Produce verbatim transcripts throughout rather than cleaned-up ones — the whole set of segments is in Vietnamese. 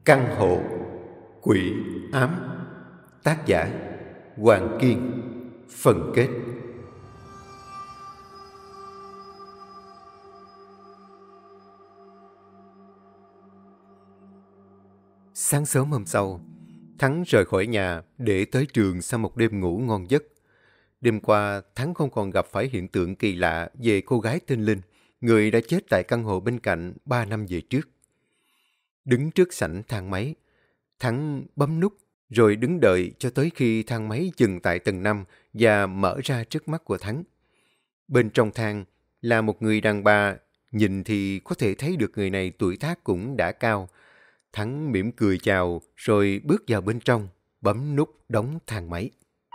Căn hộ quỷ ám. Tác giả Hoàng Kiên. Phần kết. Sáng sớm hôm sau, Thắng rời khỏi nhà để tới trường sau một đêm ngủ ngon giấc. Đêm qua, Thắng không còn gặp phải hiện tượng kỳ lạ về cô gái tên Linh, người đã chết tại căn hộ bên cạnh ba năm về trước. Đứng trước sảnh thang máy, Thắng bấm nút rồi đứng đợi cho tới khi thang máy dừng tại tầng năm và mở ra trước mắt của Thắng. Bên trong thang là một người đàn bà, nhìn thì có thể thấy được người này tuổi tác cũng đã cao. Thắng mỉm cười chào rồi bước vào bên trong, bấm nút đóng thang máy.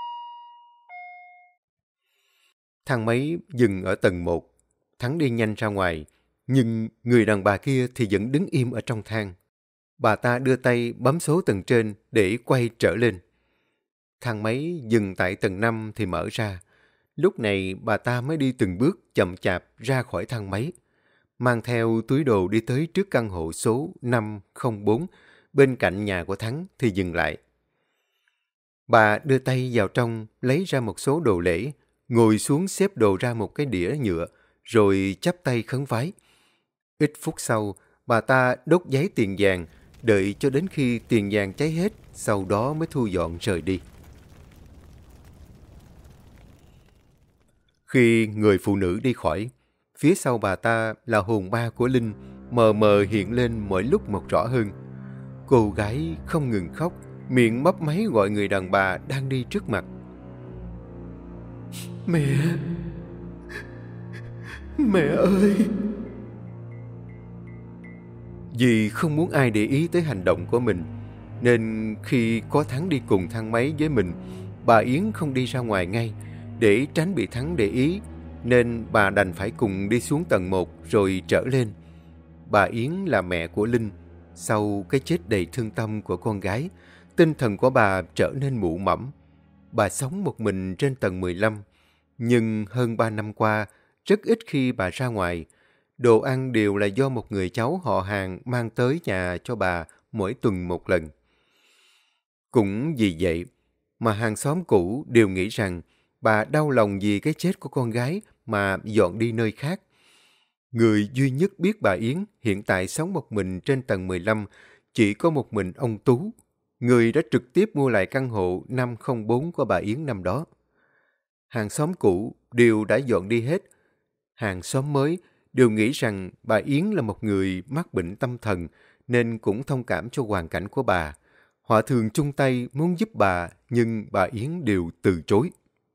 Thang máy dừng ở tầng một. Thắng đi nhanh ra ngoài, nhưng người đàn bà kia thì vẫn đứng im ở trong thang. Bà ta đưa tay bấm số tầng trên để quay trở lên. Thang máy dừng tại tầng năm thì mở ra. Lúc này bà ta mới đi từng bước chậm chạp ra khỏi thang máy, mang theo túi đồ đi tới trước căn hộ số năm không bốn, bên cạnh nhà của Thắng thì dừng lại. Bà đưa tay vào trong, lấy ra một số đồ lễ, ngồi xuống xếp đồ ra một cái đĩa nhựa, rồi chắp tay khấn vái. Ít phút sau, bà ta đốt giấy tiền vàng, đợi cho đến khi tiền vàng cháy hết, sau đó mới thu dọn rời đi. Khi người phụ nữ đi khỏi, phía sau bà ta là hồn ma của Linh, mờ mờ hiện lên mỗi lúc một rõ hơn. Cô gái không ngừng khóc, miệng mấp máy gọi người đàn bà đang đi trước mặt. Mẹ! Mẹ ơi! Vì không muốn ai để ý tới hành động của mình, nên khi có Thắng đi cùng thang máy với mình, bà Yến không đi ra ngoài ngay. Để tránh bị Thắng để ý, nên bà đành phải cùng đi xuống tầng một rồi trở lên. Bà Yến là mẹ của Linh. Sau cái chết đầy thương tâm của con gái, tinh thần của bà trở nên mụ mẫm. Bà sống một mình trên tầng mười lăm, nhưng hơn ba năm qua, rất ít khi bà ra ngoài. Đồ ăn đều là do một người cháu họ hàng mang tới nhà cho bà mỗi tuần một lần. Cũng vì vậy mà hàng xóm cũ đều nghĩ rằng bà đau lòng vì cái chết của con gái mà dọn đi nơi khác. Người duy nhất biết bà Yến hiện tại sống một mình trên tầng mười lăm chỉ có một mình ông Tú, người đã trực tiếp mua lại căn hộ năm không bốn của bà Yến năm đó. Hàng xóm cũ đều đã dọn đi hết. Hàng xóm mới đều nghĩ rằng bà Yến là một người mắc bệnh tâm thần nên cũng thông cảm cho hoàn cảnh của bà. Họ thường chung tay muốn giúp bà, nhưng bà Yến đều từ chối.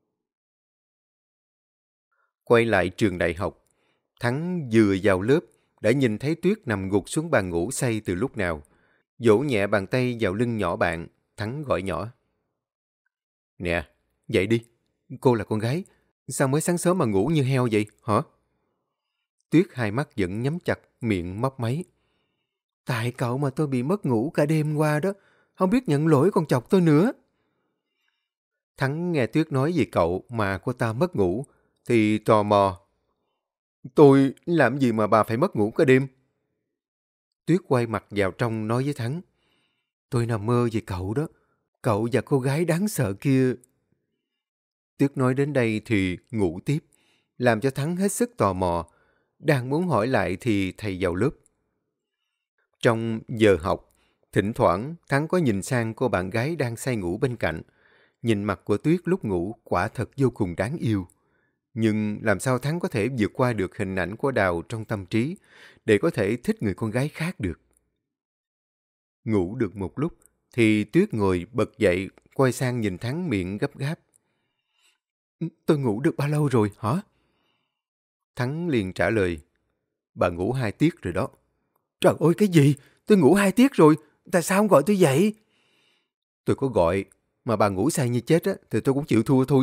Quay lại trường đại học, Thắng vừa vào lớp đã nhìn thấy Tuyết nằm gục xuống bàn ngủ say từ lúc nào. Vỗ nhẹ bàn tay vào lưng nhỏ bạn, Thắng gọi nhỏ. Nè, dậy đi. Cô là con gái, sao mới sáng sớm mà ngủ như heo vậy, hả? Tuyết hai mắt vẫn nhắm chặt, miệng mấp máy. Tại cậu mà tôi bị mất ngủ cả đêm qua đó, không biết nhận lỗi còn chọc tôi nữa. Thắng nghe Tuyết nói về cậu mà cô ta mất ngủ, thì tò mò. Tôi làm gì mà bà phải mất ngủ cả đêm? Tuyết quay mặt vào trong nói với Thắng. Tôi nằm mơ về cậu đó, cậu và cô gái đáng sợ kia. Tuyết nói đến đây thì ngủ tiếp, làm cho Thắng hết sức tò mò. Đang muốn hỏi lại thì thầy vào lớp. Trong giờ học, thỉnh thoảng Thắng có nhìn sang cô bạn gái đang say ngủ bên cạnh. Nhìn mặt của Tuyết lúc ngủ quả thật vô cùng đáng yêu. Nhưng làm sao Thắng có thể vượt qua được hình ảnh của Đào trong tâm trí để có thể thích người con gái khác được? Ngủ được một lúc thì Tuyết ngồi bật dậy, quay sang nhìn Thắng miệng gấp gáp. Tôi ngủ được bao lâu rồi hả? Thắng liền trả lời. Bà ngủ hai tiết rồi đó. Trời ơi cái gì? Tôi ngủ hai tiết rồi. Tại sao không gọi tôi dậy? Tôi có gọi, mà bà ngủ say như chết á, thì tôi cũng chịu thua thôi.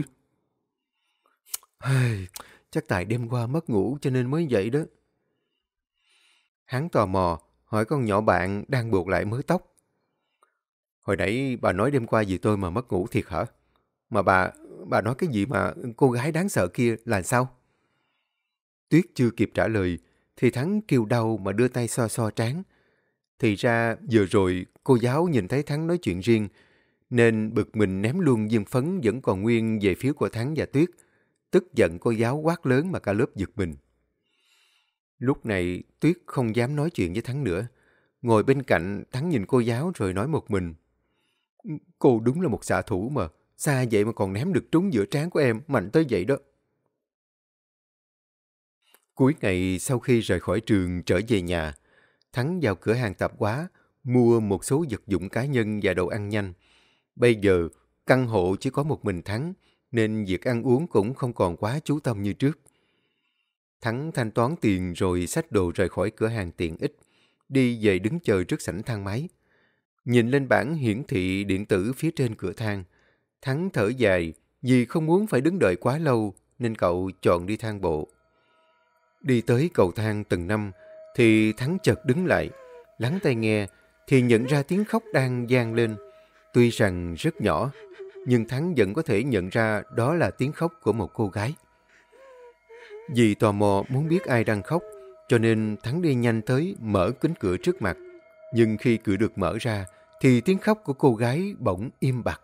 Chắc tại đêm qua mất ngủ cho nên mới vậy đó. Hắn tò mò, hỏi con nhỏ bạn đang buộc lại mớ tóc. Hồi nãy bà nói đêm qua vì tôi mà mất ngủ thiệt hả? Mà bà, bà nói cái gì mà cô gái đáng sợ kia là sao? Tuyết chưa kịp trả lời, thì Thắng kêu đau mà đưa tay xoa xoa trán. Thì ra vừa rồi cô giáo nhìn thấy Thắng nói chuyện riêng, nên bực mình ném luôn viên phấn vẫn còn nguyên về phía của Thắng và Tuyết. Tức giận cô giáo quát lớn mà cả lớp giật mình. Lúc này Tuyết không dám nói chuyện với Thắng nữa. Ngồi bên cạnh, Thắng nhìn cô giáo rồi nói một mình. Cô đúng là một xạ thủ mà. Xa vậy mà còn ném được trúng giữa trán của em, mạnh tới vậy đó. Cuối ngày sau khi rời khỏi trường trở về nhà, Thắng vào cửa hàng tạp hóa, mua một số vật dụng cá nhân và đồ ăn nhanh. Bây giờ, căn hộ chỉ có một mình Thắng, nên việc ăn uống cũng không còn quá chú tâm như trước. Thắng thanh toán tiền rồi xách đồ rời khỏi cửa hàng tiện ích, đi về đứng chờ trước sảnh thang máy. Nhìn lên bảng hiển thị điện tử phía trên cửa thang, Thắng thở dài vì không muốn phải đứng đợi quá lâu nên cậu chọn đi thang bộ. Đi tới cầu thang tầng năm thì Thắng chợt đứng lại, lắng tai nghe thì nhận ra tiếng khóc đang vang lên. Tuy rằng rất nhỏ, nhưng Thắng vẫn có thể nhận ra đó là tiếng khóc của một cô gái. Vì tò mò muốn biết ai đang khóc, cho nên Thắng đi nhanh tới mở cánh cửa trước mặt. Nhưng khi cửa được mở ra, thì tiếng khóc của cô gái bỗng im bặt.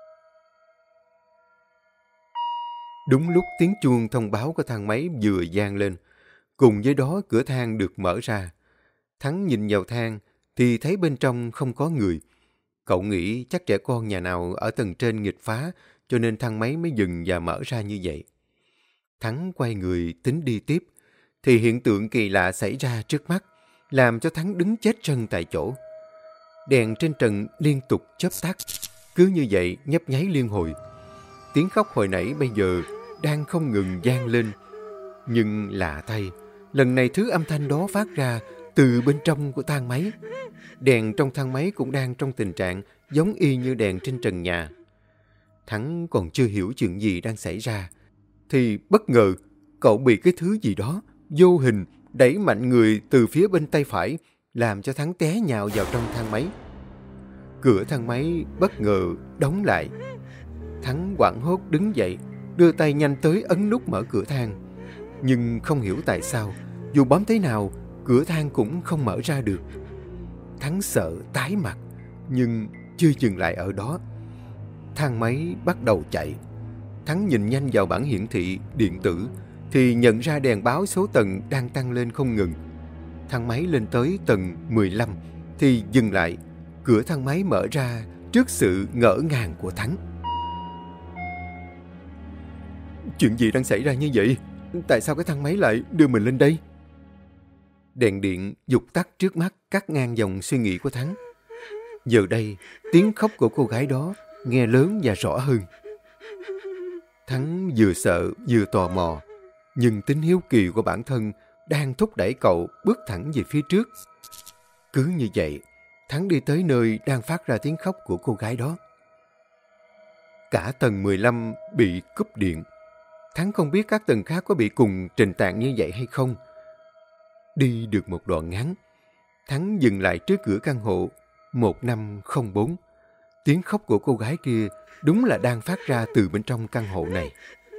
Đúng lúc tiếng chuông thông báo của thang máy vừa vang lên, cùng với đó cửa thang được mở ra. Thắng nhìn vào thang thì thấy bên trong không có người. Cậu nghĩ chắc trẻ con nhà nào ở tầng trên nghịch phá, cho nên thang máy mới dừng và mở ra như vậy. Thắng quay người tính đi tiếp, thì hiện tượng kỳ lạ xảy ra trước mắt, làm cho Thắng đứng chết chân tại chỗ. Đèn trên trần liên tục chớp tắt, cứ như vậy nhấp nháy liên hồi. Tiếng khóc hồi nãy bây giờ đang không ngừng vang lên. Nhưng lạ thay, lần này thứ âm thanh đó phát ra từ bên trong của thang máy. Đèn trong thang máy cũng đang trong tình trạng giống y như đèn trên trần nhà. Thắng còn chưa hiểu chuyện gì đang xảy ra, thì bất ngờ cậu bị cái thứ gì đó vô hình đẩy mạnh người từ phía bên tay phải, làm cho Thắng té nhào vào trong thang máy. Cửa thang máy bất ngờ đóng lại. Thắng hoảng hốt đứng dậy, đưa tay nhanh tới ấn nút mở cửa thang. Nhưng không hiểu tại sao, dù bấm thế nào, cửa thang cũng không mở ra được. Thắng sợ tái mặt, nhưng chưa dừng lại ở đó. Thang máy bắt đầu chạy. Thắng nhìn nhanh vào bảng hiển thị điện tử thì nhận ra đèn báo số tầng đang tăng lên không ngừng. Thang máy lên tới tầng mười lăm thì dừng lại. Cửa thang máy mở ra trước sự ngỡ ngàng của Thắng. Chuyện gì đang xảy ra như vậy? Tại sao cái thang máy lại đưa mình lên đây? Đèn điện vụt tắt trước mắt, cắt ngang dòng suy nghĩ của Thắng. Giờ đây, tiếng khóc của cô gái đó nghe lớn và rõ hơn. Thắng vừa sợ vừa tò mò, nhưng tính hiếu kỳ của bản thân đang thúc đẩy cậu bước thẳng về phía trước. Cứ như vậy, Thắng đi tới nơi đang phát ra tiếng khóc của cô gái đó. Cả tầng mười lăm bị cúp điện. Thắng không biết các tầng khác có bị cùng trình tạng như vậy hay không. Đi được một đoạn ngắn, Thắng dừng lại trước cửa căn hộ một năm không bốn. Tiếng khóc của cô gái kia đúng là đang phát ra từ bên trong căn hộ này.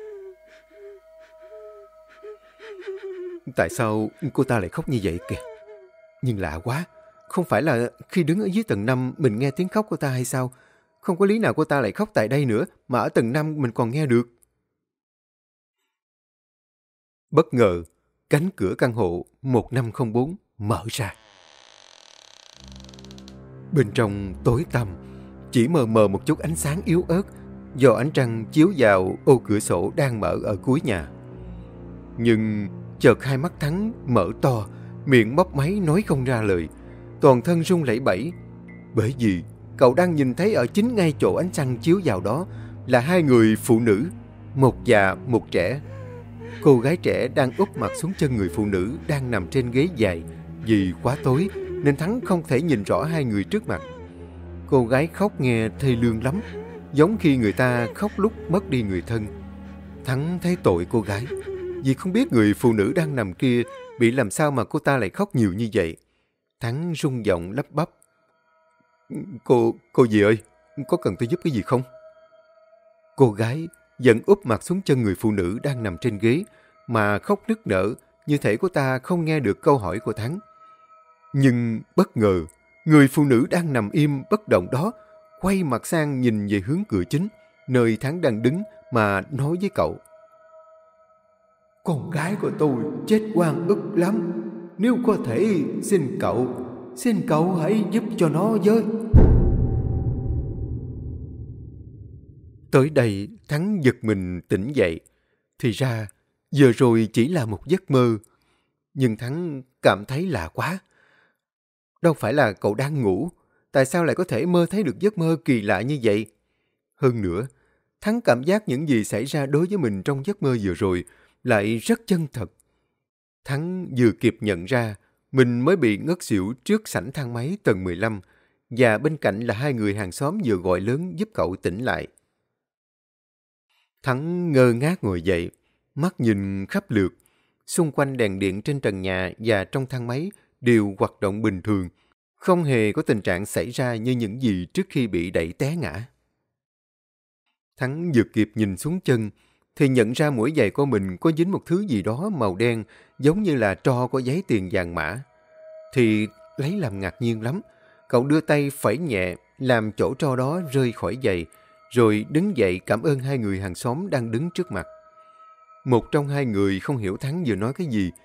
Tại sao cô ta lại khóc như vậy kìa? Nhưng lạ quá, không phải là khi đứng ở dưới tầng năm mình nghe tiếng khóc của ta hay sao? Không có lý nào cô ta lại khóc tại đây nữa, mà ở tầng năm mình còn nghe được. Bất ngờ, cánh cửa căn hộ một năm không bốn mở ra. Bên trong tối tăm, chỉ mờ mờ một chút ánh sáng yếu ớt do ánh trăng chiếu vào ô cửa sổ đang mở ở cuối nhà. Nhưng chợt hai mắt Thắng mở to, miệng mấp máy nói không ra lời, toàn thân run lẩy bẩy. Bởi vì cậu đang nhìn thấy ở chính ngay chỗ ánh trăng chiếu vào đó là hai người phụ nữ, một già một trẻ. Cô gái trẻ đang úp mặt xuống chân người phụ nữ đang nằm trên ghế dài. Vì quá tối nên Thắng không thể nhìn rõ hai người trước mặt. Cô gái khóc nghe thê lương lắm, giống khi người ta khóc lúc mất đi người thân. Thắng thấy tội cô gái, vì không biết người phụ nữ đang nằm kia bị làm sao mà cô ta lại khóc nhiều như vậy. Thắng run giọng lắp bắp. Cô, cô dì ơi, có cần tôi giúp cái gì không? Cô gái vẫn úp mặt xuống chân người phụ nữ đang nằm trên ghế mà khóc nức nở, như thể cô ta không nghe được câu hỏi của Thắng. Nhưng bất ngờ, Người phụ nữ đang nằm im bất động đó quay mặt sang nhìn về hướng cửa chính, nơi Thắng đang đứng, mà nói với cậu. Con gái của tôi chết oan ức lắm. Nếu có thể, xin cậu, xin cậu hãy giúp cho nó với. Tới đây, Thắng giật mình tỉnh dậy. Thì ra, vừa rồi chỉ là một giấc mơ. Nhưng Thắng cảm thấy lạ quá. Đâu phải là cậu đang ngủ. Tại sao lại có thể mơ thấy được giấc mơ kỳ lạ như vậy? Hơn nữa, Thắng cảm giác những gì xảy ra đối với mình trong giấc mơ vừa rồi lại rất chân thật. Thắng vừa kịp nhận ra mình mới bị ngất xỉu trước sảnh thang máy tầng mười lăm, và bên cạnh là hai người hàng xóm vừa gọi lớn giúp cậu tỉnh lại. Thắng ngơ ngác ngồi dậy, mắt nhìn khắp lượt. Xung quanh đèn điện trên trần nhà và trong thang máy đều hoạt động bình thường, không hề có tình trạng xảy ra như những gì trước khi bị đẩy té ngã. Thắng vừa kịp nhìn xuống chân, thì nhận ra mũi giày của mình có dính một thứ gì đó màu đen, giống như là tro của giấy tiền vàng mã. Thì lấy làm ngạc nhiên lắm, cậu đưa tay phẩy nhẹ, làm chỗ tro đó rơi khỏi giày, rồi đứng dậy cảm ơn hai người hàng xóm đang đứng trước mặt. Một trong hai người không hiểu Thắng vừa nói cái gì.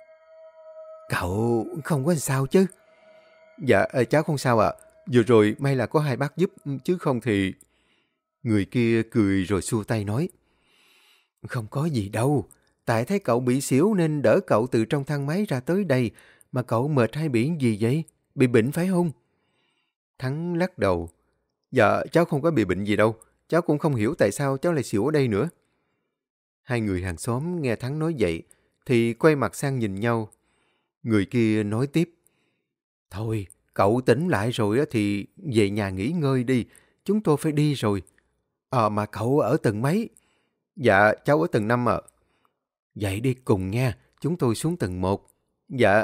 Cậu không có sao chứ? Dạ, cháu không sao ạ. Vừa rồi may là có hai bác giúp, chứ không thì... Người kia cười rồi xua tay nói. Không có gì đâu. Tại thấy cậu bị xỉu nên đỡ cậu từ trong thang máy ra tới đây. Mà cậu mệt hay bị gì vậy? Bị bệnh phải không? Thắng lắc đầu. Dạ, cháu không có bị bệnh gì đâu. Cháu cũng không hiểu tại sao cháu lại xỉu ở đây nữa. Hai người hàng xóm nghe Thắng nói vậy thì quay mặt sang nhìn nhau. Người kia nói tiếp. Thôi, cậu tỉnh lại rồi thì về nhà nghỉ ngơi đi. Chúng tôi phải đi rồi. À mà cậu ở tầng mấy? Dạ, cháu ở tầng năm ạ. Vậy đi cùng nha, chúng tôi xuống tầng một. Dạ.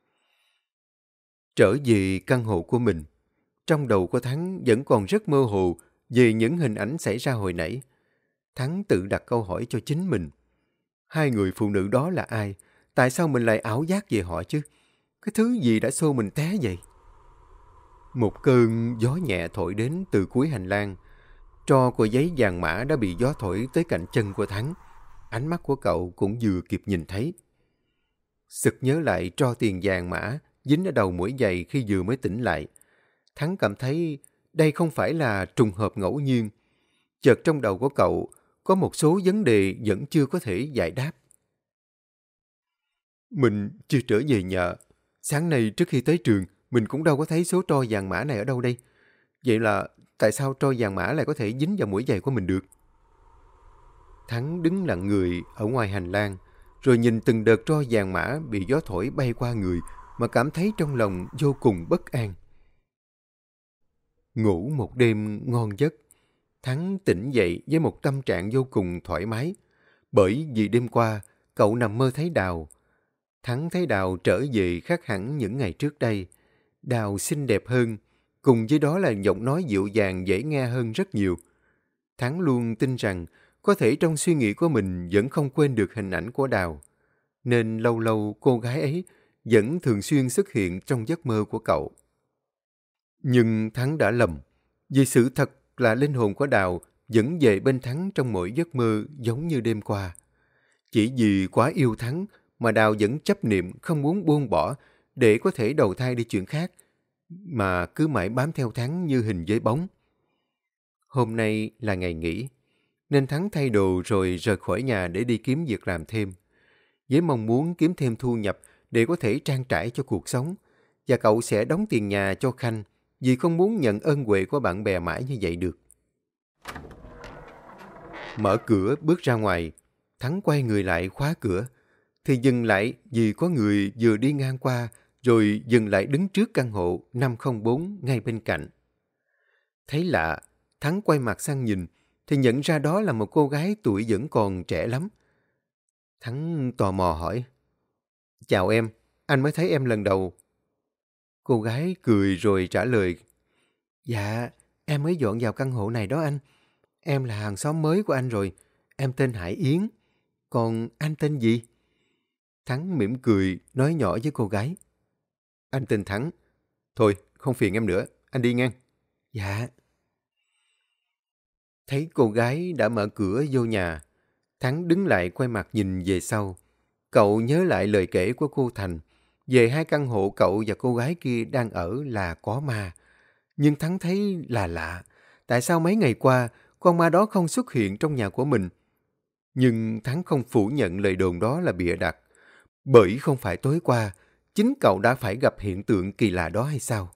Trở về căn hộ của mình, trong đầu của Thắng vẫn còn rất mơ hồ về những hình ảnh xảy ra hồi nãy. Thắng tự đặt câu hỏi cho chính mình. Hai người phụ nữ đó là ai? Tại sao mình lại ảo giác về họ chứ? Cái thứ gì đã xô mình té vậy? Một cơn gió nhẹ thổi đến từ cuối hành lang. Tro của giấy vàng mã đã bị gió thổi tới cạnh chân của Thắng. Ánh mắt của cậu cũng vừa kịp nhìn thấy. Sực nhớ lại tro tiền vàng mã dính ở đầu mũi giày khi vừa mới tỉnh lại. Thắng cảm thấy đây không phải là trùng hợp ngẫu nhiên. Chợt trong đầu của cậu có một số vấn đề vẫn chưa có thể giải đáp. Mình chưa trở về nhà. Sáng nay trước khi tới trường, mình cũng đâu có thấy số tro vàng mã này ở đâu đây. Vậy là tại sao tro vàng mã lại có thể dính vào mũi giày của mình được? Thắng đứng lặng người ở ngoài hành lang, rồi nhìn từng đợt tro vàng mã bị gió thổi bay qua người mà cảm thấy trong lòng vô cùng bất an. Ngủ một đêm ngon giấc, Thắng tỉnh dậy với một tâm trạng vô cùng thoải mái. Bởi vì đêm qua, cậu nằm mơ thấy Đào. Thắng thấy Đào trở về khác hẳn những ngày trước đây. Đào xinh đẹp hơn, cùng với đó là giọng nói dịu dàng dễ nghe hơn rất nhiều. Thắng luôn tin rằng có thể trong suy nghĩ của mình vẫn không quên được hình ảnh của Đào. Nên lâu lâu cô gái ấy vẫn thường xuyên xuất hiện trong giấc mơ của cậu. Nhưng Thắng đã lầm, vì sự thật là linh hồn của Đào vẫn về bên Thắng trong mỗi giấc mơ giống như đêm qua. Chỉ vì quá yêu Thắng mà Đào vẫn chấp niệm không muốn buông bỏ để có thể đầu thai đi chuyện khác, mà cứ mãi bám theo Thắng như hình với bóng. Hôm nay là ngày nghỉ, nên Thắng thay đồ rồi rời khỏi nhà để đi kiếm việc làm thêm, với mong muốn kiếm thêm thu nhập để có thể trang trải cho cuộc sống, và cậu sẽ đóng tiền nhà cho Khanh vì không muốn nhận ơn huệ của bạn bè mãi như vậy được. Mở cửa bước ra ngoài, Thắng quay người lại khóa cửa, thì dừng lại vì có người vừa đi ngang qua rồi dừng lại đứng trước căn hộ năm không bốn ngay bên cạnh. Thấy lạ, Thắng quay mặt sang nhìn thì nhận ra đó là một cô gái tuổi vẫn còn trẻ lắm. Thắng tò mò hỏi. Chào em, anh mới thấy em lần đầu. Cô gái cười rồi trả lời. Dạ, em mới dọn vào căn hộ này đó anh. Em là hàng xóm mới của anh rồi. Em tên Hải Yến. Còn anh tên gì? Thắng mỉm cười nói nhỏ với cô gái. Anh tên Thắng. Thôi, không phiền em nữa. Anh đi ngang. Dạ. Thấy cô gái đã mở cửa vô nhà, Thắng đứng lại quay mặt nhìn về sau. Cậu nhớ lại lời kể của cô Thành về hai căn hộ cậu và cô gái kia đang ở là có ma. Nhưng Thắng thấy là lạ. Tại sao mấy ngày qua con ma đó không xuất hiện trong nhà của mình? Nhưng Thắng không phủ nhận lời đồn đó là bịa đặt. Bởi không phải tối qua, chính cậu đã phải gặp hiện tượng kỳ lạ đó hay sao?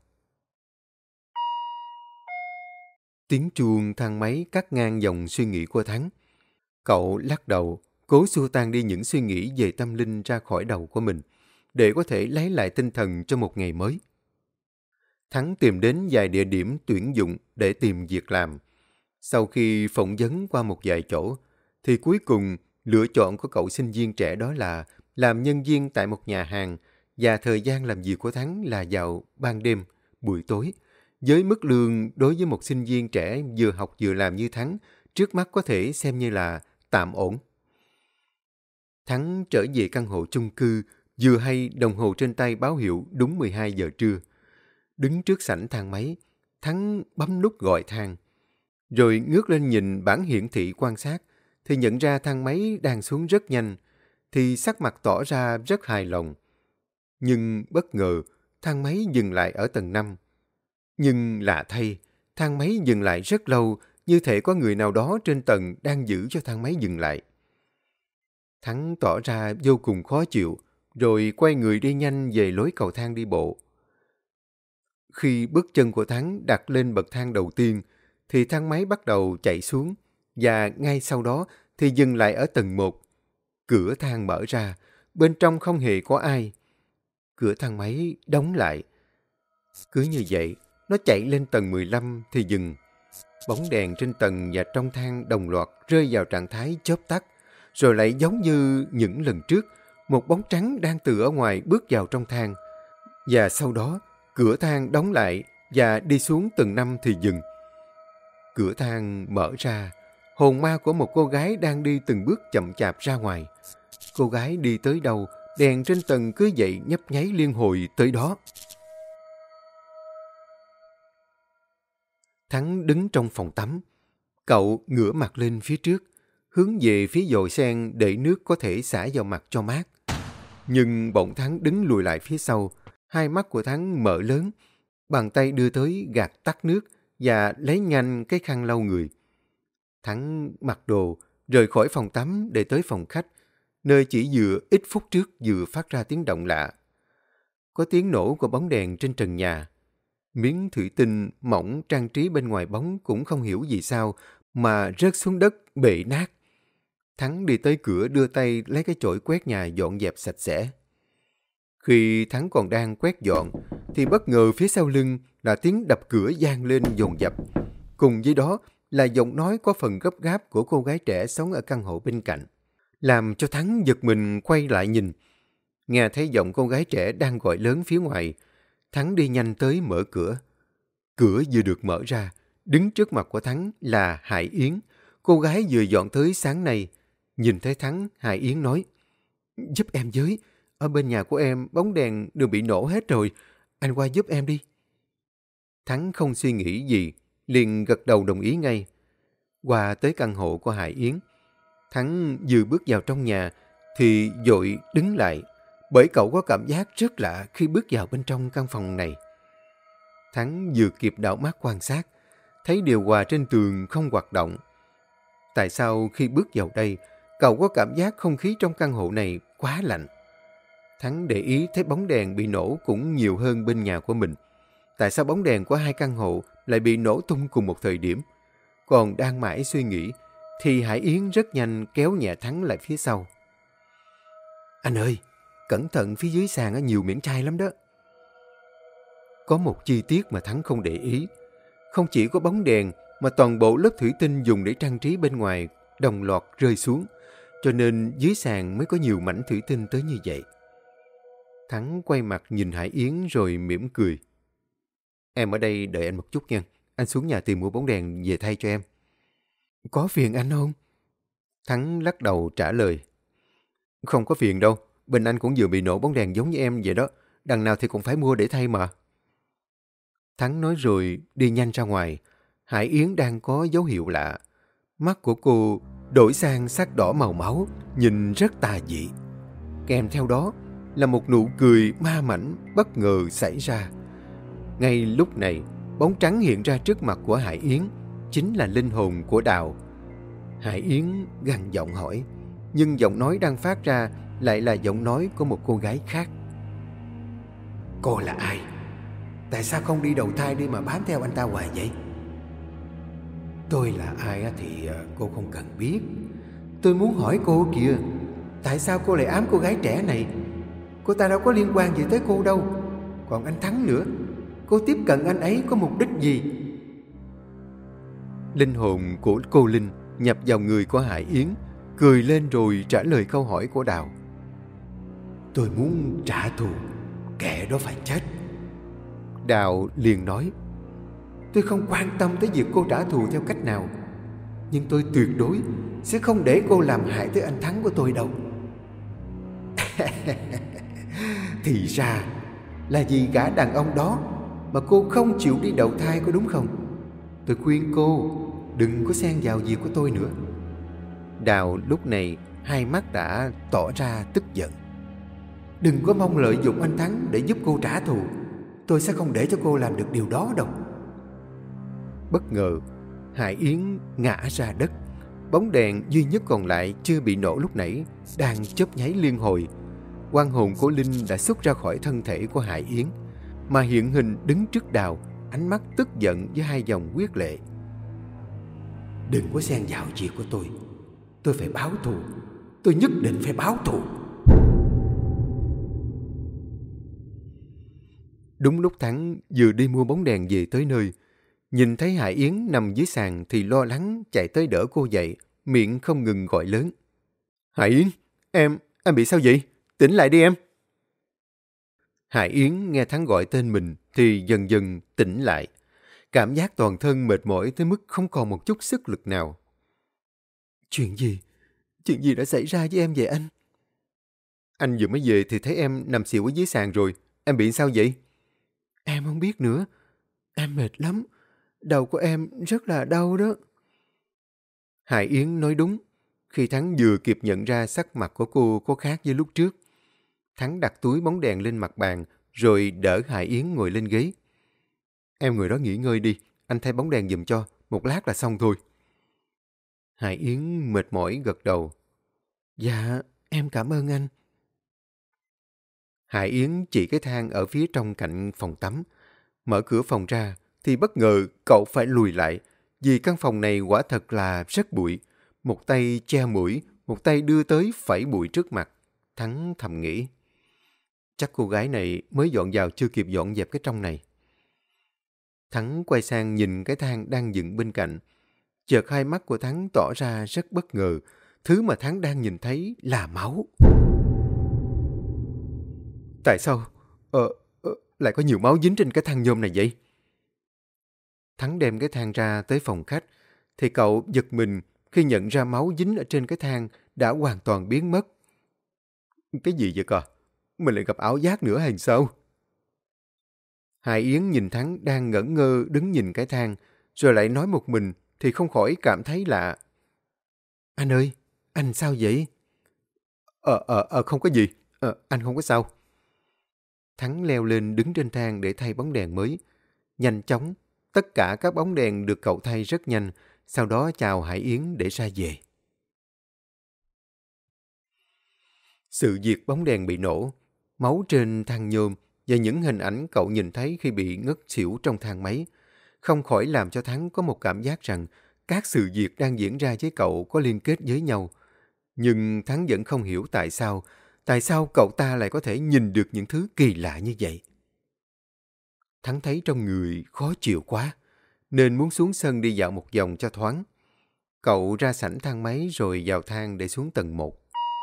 Tiếng chuông thang máy cắt ngang dòng suy nghĩ của Thắng. Cậu lắc đầu, cố xua tan đi những suy nghĩ về tâm linh ra khỏi đầu của mình, để có thể lấy lại tinh thần cho một ngày mới. Thắng tìm đến vài địa điểm tuyển dụng để tìm việc làm. Sau khi phỏng vấn qua một vài chỗ, thì cuối cùng lựa chọn của cậu sinh viên trẻ đó là làm nhân viên tại một nhà hàng, và thời gian làm việc của Thắng là vào ban đêm, buổi tối. Với mức lương đối với một sinh viên trẻ vừa học vừa làm như Thắng, trước mắt có thể xem như là tạm ổn. Thắng trở về căn hộ chung cư, vừa hay đồng hồ trên tay báo hiệu đúng mười hai giờ trưa. Đứng trước sảnh thang máy, Thắng bấm nút gọi thang. Rồi ngước lên nhìn bảng hiển thị quan sát, thì nhận ra thang máy đang xuống rất nhanh, thì sắc mặt tỏ ra rất hài lòng. Nhưng bất ngờ, thang máy dừng lại ở tầng năm. Nhưng lạ thay, thang máy dừng lại rất lâu, như thể có người nào đó trên tầng đang giữ cho thang máy dừng lại. Thắng tỏ ra vô cùng khó chịu, rồi quay người đi nhanh về lối cầu thang đi bộ. Khi bước chân của Thắng đặt lên bậc thang đầu tiên, thì thang máy bắt đầu chạy xuống, và ngay sau đó thì dừng lại ở tầng một. Cửa thang mở ra, bên trong không hề có ai. Cửa thang máy đóng lại. Cứ như vậy, nó chạy lên tầng mười lăm thì dừng. Bóng đèn trên tầng và trong thang đồng loạt rơi vào trạng thái chớp tắt, rồi lại giống như những lần trước, một bóng trắng đang từ ở ngoài bước vào trong thang. Và sau đó, cửa thang đóng lại và đi xuống tầng năm thì dừng. Cửa thang mở ra, hồn ma của một cô gái đang đi từng bước chậm chạp ra ngoài. Cô gái đi tới đâu, đèn trên tầng cứ vậy nhấp nháy liên hồi tới đó. Thắng đứng trong phòng tắm. Cậu ngửa mặt lên phía trước, hướng về phía dồi sen để nước có thể xả vào mặt cho mát. Nhưng bỗng Thắng đứng lùi lại phía sau. Hai mắt của Thắng mở lớn, bàn tay đưa tới gạt tắt nước và lấy nhanh cái khăn lau người. Thắng mặc đồ, rời khỏi phòng tắm để tới phòng khách, nơi chỉ vừa ít phút trước vừa phát ra tiếng động lạ. Có tiếng nổ của bóng đèn trên trần nhà. Miếng thủy tinh mỏng trang trí bên ngoài bóng cũng không hiểu vì sao mà rớt xuống đất bể nát. Thắng đi tới cửa đưa tay lấy cái chổi quét nhà dọn dẹp sạch sẽ. Khi Thắng còn đang quét dọn, thì bất ngờ phía sau lưng là tiếng đập cửa vang lên dồn dập. Cùng với đó là giọng nói có phần gấp gáp của cô gái trẻ sống ở căn hộ bên cạnh, làm cho Thắng giật mình quay lại nhìn. Nghe thấy giọng cô gái trẻ đang gọi lớn phía ngoài, Thắng đi nhanh tới mở cửa. Cửa vừa được mở ra, đứng trước mặt của Thắng là Hải Yến, cô gái vừa dọn tới sáng nay. Nhìn thấy Thắng, Hải Yến nói: "Giúp em với, ở bên nhà của em bóng đèn đều bị nổ hết rồi, anh qua giúp em đi." Thắng không suy nghĩ gì, liền gật đầu đồng ý ngay. Qua tới căn hộ của Hải Yến, Thắng vừa bước vào trong nhà thì vội đứng lại, bởi cậu có cảm giác rất lạ khi bước vào bên trong căn phòng này. Thắng vừa kịp đảo mắt quan sát, thấy điều hòa trên tường không hoạt động. Tại sao khi bước vào đây, cậu có cảm giác không khí trong căn hộ này quá lạnh? Thắng để ý thấy bóng đèn bị nổ cũng nhiều hơn bên nhà của mình. Tại sao bóng đèn của hai căn hộ lại bị nổ tung cùng một thời điểm? Còn đang mãi suy nghĩ, thì Hải Yến rất nhanh kéo nhẹ Thắng lại phía sau. "Anh ơi, cẩn thận phía dưới sàn có nhiều miệng chai lắm đó." Có một chi tiết mà Thắng không để ý. Không chỉ có bóng đèn, mà toàn bộ lớp thủy tinh dùng để trang trí bên ngoài đồng loạt rơi xuống, cho nên dưới sàn mới có nhiều mảnh thủy tinh tới như vậy. Thắng quay mặt nhìn Hải Yến rồi mỉm cười. "Em ở đây đợi anh một chút nha. Anh xuống nhà tìm mua bóng đèn về thay cho em." "Có phiền anh không?" Thắng lắc đầu trả lời. "Không có phiền đâu. Bên anh cũng vừa bị nổ bóng đèn giống như em vậy đó. Đằng nào thì cũng phải mua để thay mà." Thắng nói rồi đi nhanh ra ngoài. Hải Yến đang có dấu hiệu lạ. Mắt của cô đổi sang sắc đỏ màu máu, nhìn rất tà dị. Kèm theo đó là một nụ cười ma mãnh bất ngờ xảy ra. Ngay lúc này, bóng trắng hiện ra trước mặt của Hải Yến, chính là linh hồn của Đào. Hải Yến gằn giọng hỏi, nhưng giọng nói đang phát ra lại là giọng nói của một cô gái khác. Cô là ai? Tại sao không đi đầu thai đi mà bám theo anh ta hoài vậy? Tôi là ai thì cô không cần biết. Tôi muốn hỏi cô kìa, tại sao cô lại ám cô gái trẻ này? Cô ta đâu có liên quan gì tới cô đâu. Còn anh Thắng nữa, cô tiếp cận anh ấy có mục đích gì? Linh hồn của cô Linh nhập vào người của Hải Yến, cười lên rồi trả lời câu hỏi của Đào. Tôi muốn trả thù, kẻ đó phải chết. Đào liền nói, tôi không quan tâm tới việc cô trả thù theo cách nào, nhưng tôi tuyệt đối sẽ không để cô làm hại tới anh Thắng của tôi đâu. Thì ra là vì gã đàn ông đó mà cô không chịu đi đầu thai, có đúng không? Tôi khuyên cô đừng có xen vào việc của tôi nữa. Đào lúc này hai mắt đã tỏ ra tức giận. Đừng có mong lợi dụng anh Thắng để giúp cô trả thù. Tôi sẽ không để cho cô làm được điều đó đâu. Bất ngờ, Hải Yến ngã ra đất. Bóng đèn duy nhất còn lại chưa bị nổ lúc nãy đang chớp nháy liên hồi. Oan hồn của Linh đã xuất ra khỏi thân thể của Hải Yến, mà hiện hình đứng trước Đào, ánh mắt tức giận với hai dòng quyết lệ. Đừng có xen vào chuyện của tôi. Tôi phải báo thù. Tôi nhất định phải báo thù. Đúng lúc Thắng vừa đi mua bóng đèn về tới nơi, nhìn thấy Hải Yến nằm dưới sàn thì lo lắng chạy tới đỡ cô dậy, miệng không ngừng gọi lớn. Hải Yến, em, em bị sao vậy? Tỉnh lại đi em. Hải Yến nghe Thắng gọi tên mình thì dần dần tỉnh lại. Cảm giác toàn thân mệt mỏi tới mức không còn một chút sức lực nào. Chuyện gì? Chuyện gì đã xảy ra với em vậy anh? Anh vừa mới về thì thấy em nằm xỉu ở dưới sàn rồi. Em bị sao vậy? Em không biết nữa. Em mệt lắm. Đầu của em rất là đau đó. Hải Yến nói đúng. Khi Thắng vừa kịp nhận ra sắc mặt của cô có khác với lúc trước, Thắng đặt túi bóng đèn lên mặt bàn rồi đỡ Hải Yến ngồi lên ghế. Em ngồi đó nghỉ ngơi đi. Anh thay bóng đèn giùm cho. Một lát là xong thôi. Hải Yến mệt mỏi gật đầu. Dạ, em cảm ơn anh. Hải Yến chỉ cái thang ở phía trong cạnh phòng tắm. Mở cửa phòng ra thì bất ngờ cậu phải lùi lại, vì căn phòng này quả thật là rất bụi. Một tay che mũi, một tay đưa tới phẩy bụi trước mặt. Thắng thầm nghĩ, chắc cô gái này mới dọn vào chưa kịp dọn dẹp cái trong này. Thắng quay sang nhìn cái thang đang dựng bên cạnh. Chợt hai mắt của Thắng tỏ ra rất bất ngờ. Thứ mà Thắng đang nhìn thấy là máu. Tại sao ờ, ờ, lại có nhiều máu dính trên cái thang nhôm này vậy? Thắng đem cái thang ra tới phòng khách thì cậu giật mình khi nhận ra máu dính ở trên cái thang đã hoàn toàn biến mất. Cái gì vậy cờ? Mình lại gặp ảo giác nữa hay sao? Hải Yến nhìn Thắng đang ngẩn ngơ đứng nhìn cái thang, rồi lại nói một mình thì không khỏi cảm thấy lạ. Anh ơi, anh sao vậy? Ờ, ờ, ờ, không có gì. Ờ, anh không có sao. Thắng leo lên đứng trên thang để thay bóng đèn mới. Nhanh chóng, tất cả các bóng đèn được cậu thay rất nhanh, sau đó chào Hải Yến để ra về. Sự việc bóng đèn bị nổ, máu trên thang nhôm và những hình ảnh cậu nhìn thấy khi bị ngất xỉu trong thang máy không khỏi làm cho Thắng có một cảm giác rằng các sự việc đang diễn ra với cậu có liên kết với nhau. Nhưng Thắng vẫn không hiểu tại sao, tại sao cậu ta lại có thể nhìn được những thứ kỳ lạ như vậy. Thắng thấy trong người khó chịu quá, nên muốn xuống sân đi dạo một vòng cho thoáng. Cậu ra sảnh thang máy rồi vào thang để xuống tầng một.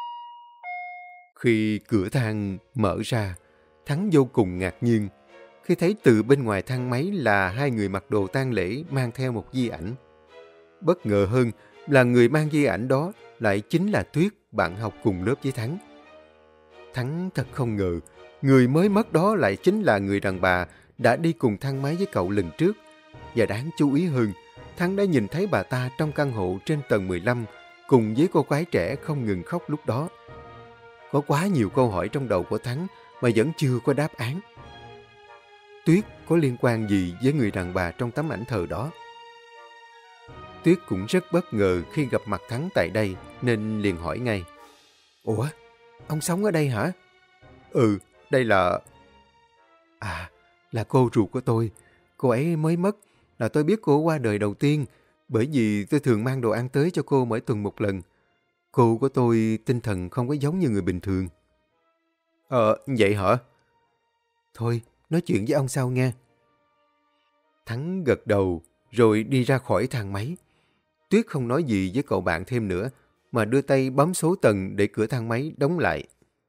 Khi cửa thang mở ra, Thắng vô cùng ngạc nhiên khi thấy từ bên ngoài thang máy là hai người mặc đồ tang lễ mang theo một di ảnh. Bất ngờ hơn là người mang di ảnh đó lại chính là Tuyết, bạn học cùng lớp với Thắng. Thắng thật không ngờ, người mới mất đó lại chính là người đàn bà đã đi cùng thang máy với cậu lần trước. Và đáng chú ý hơn, Thắng đã nhìn thấy bà ta trong căn hộ trên tầng mười lăm cùng với cô gái trẻ không ngừng khóc lúc đó. Có quá nhiều câu hỏi trong đầu của Thắng mà vẫn chưa có đáp án. Tuyết có liên quan gì với người đàn bà trong tấm ảnh thờ đó? Tuyết cũng rất bất ngờ khi gặp mặt Thắng tại đây nên liền hỏi ngay. Ủa, ông sống ở đây hả? Ừ, đây là... À, là cô ruột của tôi. Cô ấy mới mất, là tôi biết cô qua đời đầu tiên, bởi vì tôi thường mang đồ ăn tới cho cô mỗi tuần một lần. Cô của tôi tinh thần không có giống như người bình thường. Ờ, vậy hả? Thôi, nói chuyện với ông sau nghe. Thắng gật đầu rồi đi ra khỏi thang máy. Tuyết không nói gì với cậu bạn thêm nữa, mà đưa tay bấm số tầng để cửa thang máy đóng lại.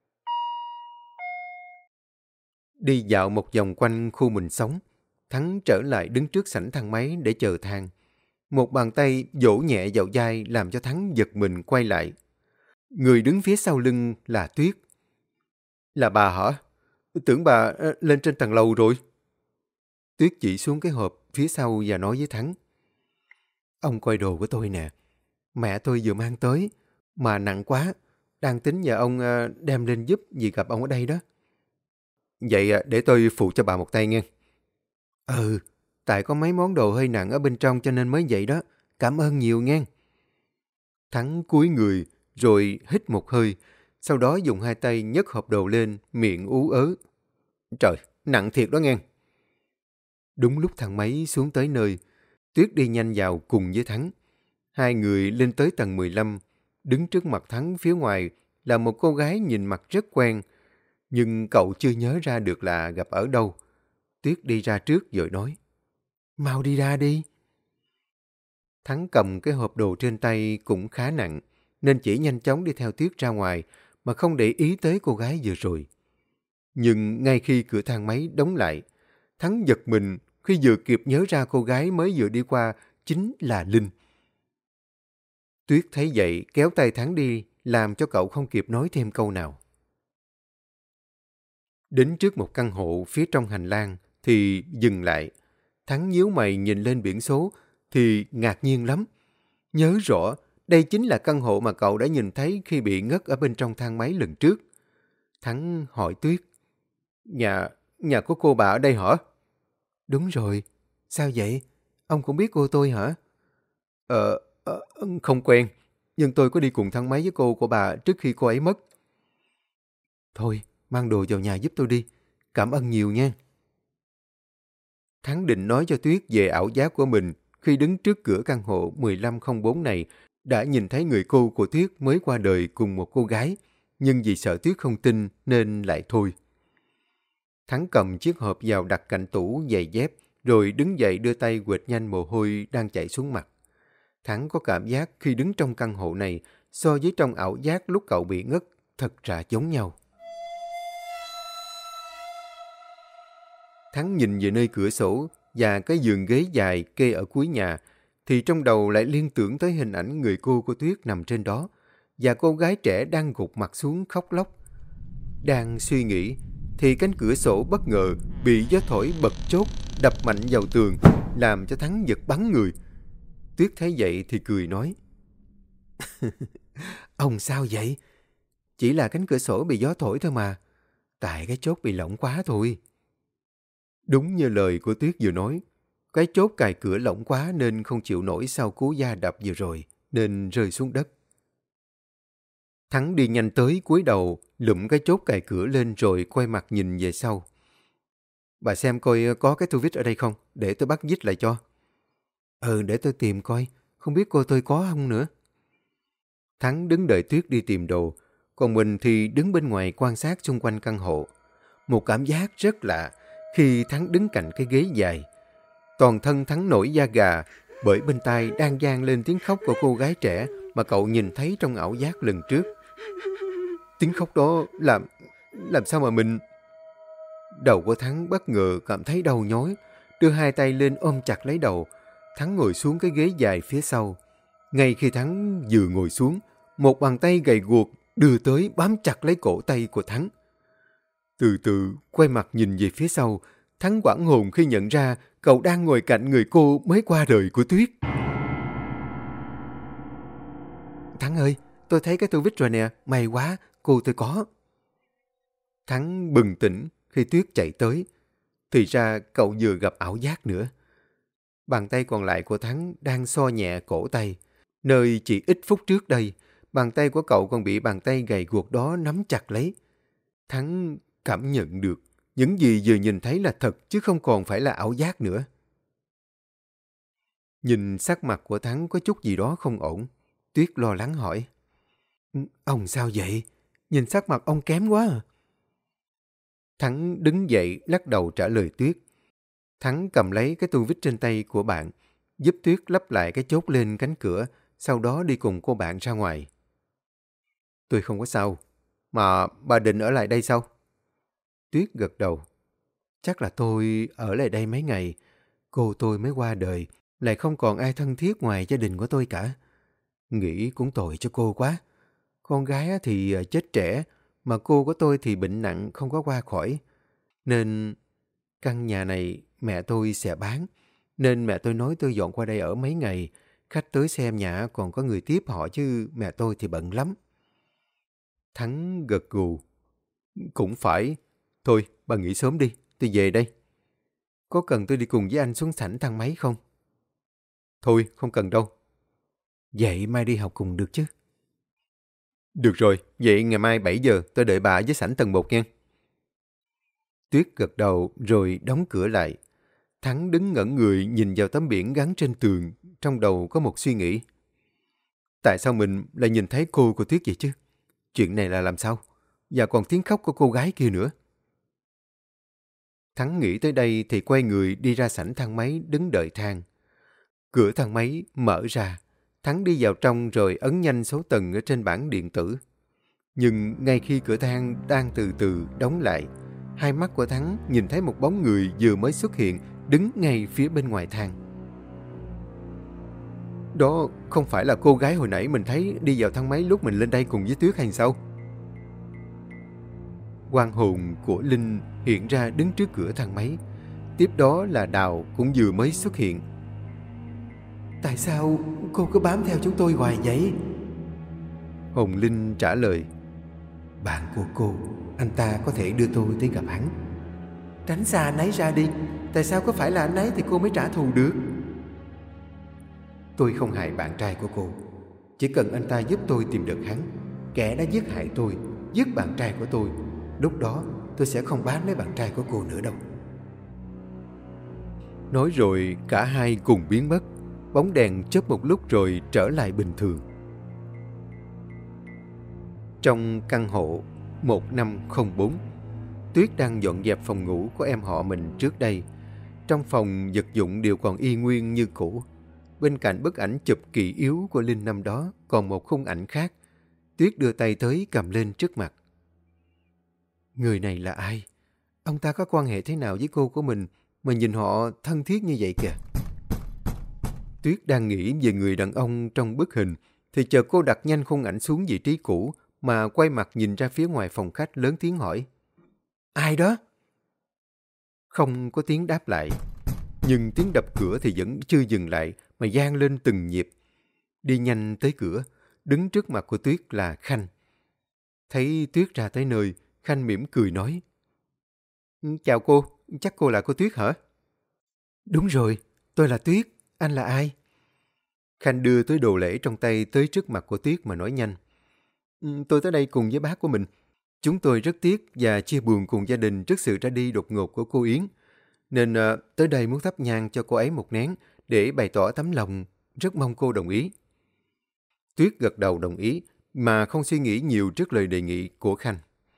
Đi dạo một vòng quanh khu mình sống, Thắng trở lại đứng trước sảnh thang máy để chờ thang. Một bàn tay vỗ nhẹ vào vai làm cho Thắng giật mình quay lại. Người đứng phía sau lưng là Tuyết. Là bà hả? Tưởng bà lên trên tầng lầu rồi. Tuyết chỉ xuống cái hộp phía sau và nói với Thắng. Ông coi đồ của tôi nè. Mẹ tôi vừa mang tới, mà nặng quá. Đang tính nhờ ông đem lên giúp vì gặp ông ở đây đó. Vậy để tôi phụ cho bà một tay nghe. Ừ, tại có mấy món đồ hơi nặng ở bên trong cho nên mới vậy đó. Cảm ơn nhiều nghe. Thắng cúi người rồi hít một hơi, sau đó dùng hai tay nhấc hộp đồ lên, miệng ú ớ. Trời, nặng thiệt đó nghe. Đúng lúc thang máy xuống tới nơi, Tuyết đi nhanh vào cùng với Thắng. Hai người lên tới tầng mười lăm, đứng trước mặt Thắng phía ngoài là một cô gái nhìn mặt rất quen, nhưng cậu chưa nhớ ra được là gặp ở đâu. Tuyết đi ra trước rồi nói, mau đi ra đi. Thắng cầm cái hộp đồ trên tay cũng khá nặng, nên chỉ nhanh chóng đi theo Tuyết ra ngoài mà không để ý tới cô gái vừa rồi. Nhưng ngay khi cửa thang máy đóng lại, Thắng giật mình khi vừa kịp nhớ ra cô gái mới vừa đi qua chính là Linh. Tuyết thấy vậy kéo tay Thắng đi, làm cho cậu không kịp nói thêm câu nào. Đến trước một căn hộ phía trong hành lang thì dừng lại. Thắng nhíu mày nhìn lên biển số thì ngạc nhiên lắm. Nhớ rõ, đây chính là căn hộ mà cậu đã nhìn thấy khi bị ngất ở bên trong thang máy lần trước. Thắng hỏi Tuyết, Nhà, nhà của cô bà ở đây hả? Đúng rồi. Sao vậy? Ông cũng biết cô tôi hả? Ờ, ờ không quen. Nhưng tôi có đi cùng thang máy với cô của bà trước khi cô ấy mất. Thôi, mang đồ vào nhà giúp tôi đi. Cảm ơn nhiều nha. Thắng định nói cho Tuyết về ảo giác của mình khi đứng trước cửa căn hộ mười lăm không bốn này đã nhìn thấy người cô của Tuyết mới qua đời cùng một cô gái, nhưng vì sợ Tuyết không tin nên lại thôi. Thắng cầm chiếc hộp vào đặt cạnh tủ giày dép, rồi đứng dậy đưa tay quệt nhanh mồ hôi đang chảy xuống mặt. Thắng có cảm giác khi đứng trong căn hộ này so với trong ảo giác lúc cậu bị ngất thật ra giống nhau. Thắng nhìn về nơi cửa sổ và cái giường ghế dài kê ở cuối nhà, thì trong đầu lại liên tưởng tới hình ảnh người cô của Tuyết nằm trên đó và cô gái trẻ đang gục mặt xuống khóc lóc. Đang suy nghĩ thì cánh cửa sổ bất ngờ bị gió thổi bật chốt đập mạnh vào tường, làm cho Thắng giật bắn người. Tuyết thấy vậy thì cười nói, ông sao vậy? Chỉ là cánh cửa sổ bị gió thổi thôi mà, tại cái chốt bị lỏng quá thôi. Đúng như lời của Tuyết vừa nói, cái chốt cài cửa lỏng quá nên không chịu nổi sau cú va đập vừa rồi, nên rơi xuống đất. Thắng đi nhanh tới cúi đầu, lụm cái chốt cài cửa lên rồi quay mặt nhìn về sau. Bà xem coi có cái tu vít ở đây không, để tôi bắt vít lại cho. Ừ, để tôi tìm coi, không biết cô tôi có không nữa. Thắng đứng đợi Tuyết đi tìm đồ, còn mình thì đứng bên ngoài quan sát xung quanh căn hộ. Một cảm giác rất lạ khi Thắng đứng cạnh cái ghế dài. Toàn thân Thắng nổi da gà bởi bên tai đang vang lên tiếng khóc của cô gái trẻ mà cậu nhìn thấy trong ảo giác lần trước. Tiếng khóc đó làm... làm sao mà mình... Đầu của Thắng bất ngờ cảm thấy đau nhói, đưa hai tay lên ôm chặt lấy đầu. Thắng ngồi xuống cái ghế dài phía sau. Ngay khi Thắng vừa ngồi xuống, một bàn tay gầy guộc đưa tới bám chặt lấy cổ tay của Thắng. Từ từ quay mặt nhìn về phía sau Thắng hoảng hồn khi nhận ra cậu đang ngồi cạnh người cô mới qua đời của Tuyết. Thắng ơi, tôi thấy cái tô vít rồi nè, may quá, cô tôi có. Thắng bừng tỉnh khi Tuyết chạy tới. Thì ra cậu vừa gặp ảo giác nữa. Bàn tay còn lại của Thắng đang xoa nhẹ cổ tay. Nơi chỉ ít phút trước đây, bàn tay của cậu còn bị bàn tay gầy guộc đó nắm chặt lấy. Thắng cảm nhận được những gì vừa nhìn thấy là thật chứ không còn phải là ảo giác nữa. Nhìn sắc mặt của Thắng có chút gì đó không ổn. Tuyết lo lắng hỏi. Ông sao vậy? Nhìn sắc mặt ông kém quá à. Thắng đứng dậy lắc đầu trả lời Tuyết. Thắng cầm lấy cái tu vít trên tay của bạn, giúp Tuyết lắp lại cái chốt lên cánh cửa, sau đó đi cùng cô bạn ra ngoài. Tôi không có sao, mà bà định ở lại đây sao? Tuyết gật đầu. Chắc là tôi ở lại đây mấy ngày. Cô tôi mới qua đời, lại không còn ai thân thiết ngoài gia đình của tôi cả. Nghĩ cũng tội cho cô quá. Con gái thì chết trẻ, mà cô của tôi thì bệnh nặng không có qua khỏi. Nên căn nhà này mẹ tôi sẽ bán. Nên mẹ tôi nói tôi dọn qua đây ở mấy ngày. Khách tới xem nhà còn có người tiếp họ chứ mẹ tôi thì bận lắm. Thắng gật gù. Cũng phải. Thôi, bà nghỉ sớm đi, tôi về đây. Có cần tôi đi cùng với anh xuống sảnh thang máy không? Thôi, không cần đâu. Vậy mai đi học cùng được chứ? Được rồi, vậy ngày mai bảy giờ tôi đợi bà với sảnh tầng một nha. Tuyết gật đầu rồi đóng cửa lại. Thắng đứng ngẩn người nhìn vào tấm biển gắn trên tường, trong đầu có một suy nghĩ. Tại sao mình lại nhìn thấy cô của Tuyết vậy chứ? Chuyện này là làm sao? Và còn tiếng khóc của cô gái kia nữa. Thắng nghĩ tới đây thì quay người đi ra sảnh thang máy đứng đợi thang. Cửa thang máy mở ra. Thắng đi vào trong rồi ấn nhanh số tầng ở trên bảng điện tử. Nhưng ngay khi cửa thang đang từ từ đóng lại, hai mắt của Thắng nhìn thấy một bóng người vừa mới xuất hiện đứng ngay phía bên ngoài thang. Đó không phải là cô gái hồi nãy mình thấy đi vào thang máy lúc mình lên đây cùng với Tuyết hay sao? Oan hồn của Linh hiện ra đứng trước cửa thang máy. Tiếp đó là Đào cũng vừa mới xuất hiện. Tại sao cô cứ bám theo chúng tôi hoài vậy? Hồn Linh trả lời. Bạn của cô, anh ta có thể đưa tôi tới gặp hắn. Tránh xa anh ấy ra đi. Tại sao có phải là anh ấy thì cô mới trả thù được? Tôi không hại bạn trai của cô. Chỉ cần anh ta giúp tôi tìm được hắn, kẻ đã giết hại tôi, giết bạn trai của tôi, lúc đó tôi sẽ không bám lấy bạn trai của cô nữa đâu. Nói rồi cả hai cùng biến mất. Bóng đèn chớp một lúc rồi trở lại bình thường. Trong căn hộ một năm không bốn, Tuyết đang dọn dẹp phòng ngủ của em họ mình trước đây. Trong phòng vật dụng đều còn y nguyên như cũ. Bên cạnh bức ảnh chụp kỳ yếu của Linh năm đó còn một khung ảnh khác. Tuyết đưa tay tới cầm lên trước mặt. Người này là ai? Ông ta có quan hệ thế nào với cô của mình mà nhìn họ thân thiết như vậy kìa? Tuyết đang nghĩ về người đàn ông trong bức hình thì chợt cô đặt nhanh khung ảnh xuống vị trí cũ mà quay mặt nhìn ra phía ngoài phòng khách lớn tiếng hỏi. Ai đó? Không có tiếng đáp lại. Nhưng tiếng đập cửa thì vẫn chưa dừng lại mà vang lên từng nhịp. Đi nhanh tới cửa, đứng trước mặt của Tuyết là Khanh. Thấy Tuyết ra tới nơi, Khanh mỉm cười nói. Chào cô, chắc cô là cô Tuyết hả? Đúng rồi, tôi là Tuyết, anh là ai? Khanh đưa tới đồ lễ trong tay tới trước mặt của Tuyết mà nói nhanh. Tôi tới đây cùng với bác của mình. Chúng tôi rất tiếc và chia buồn cùng gia đình trước sự ra đi đột ngột của cô Yến. Nên uh, tới đây muốn thắp nhang cho cô ấy một nén để bày tỏ tấm lòng, rất mong cô đồng ý. Tuyết gật đầu đồng ý mà không suy nghĩ nhiều trước lời đề nghị của Khanh.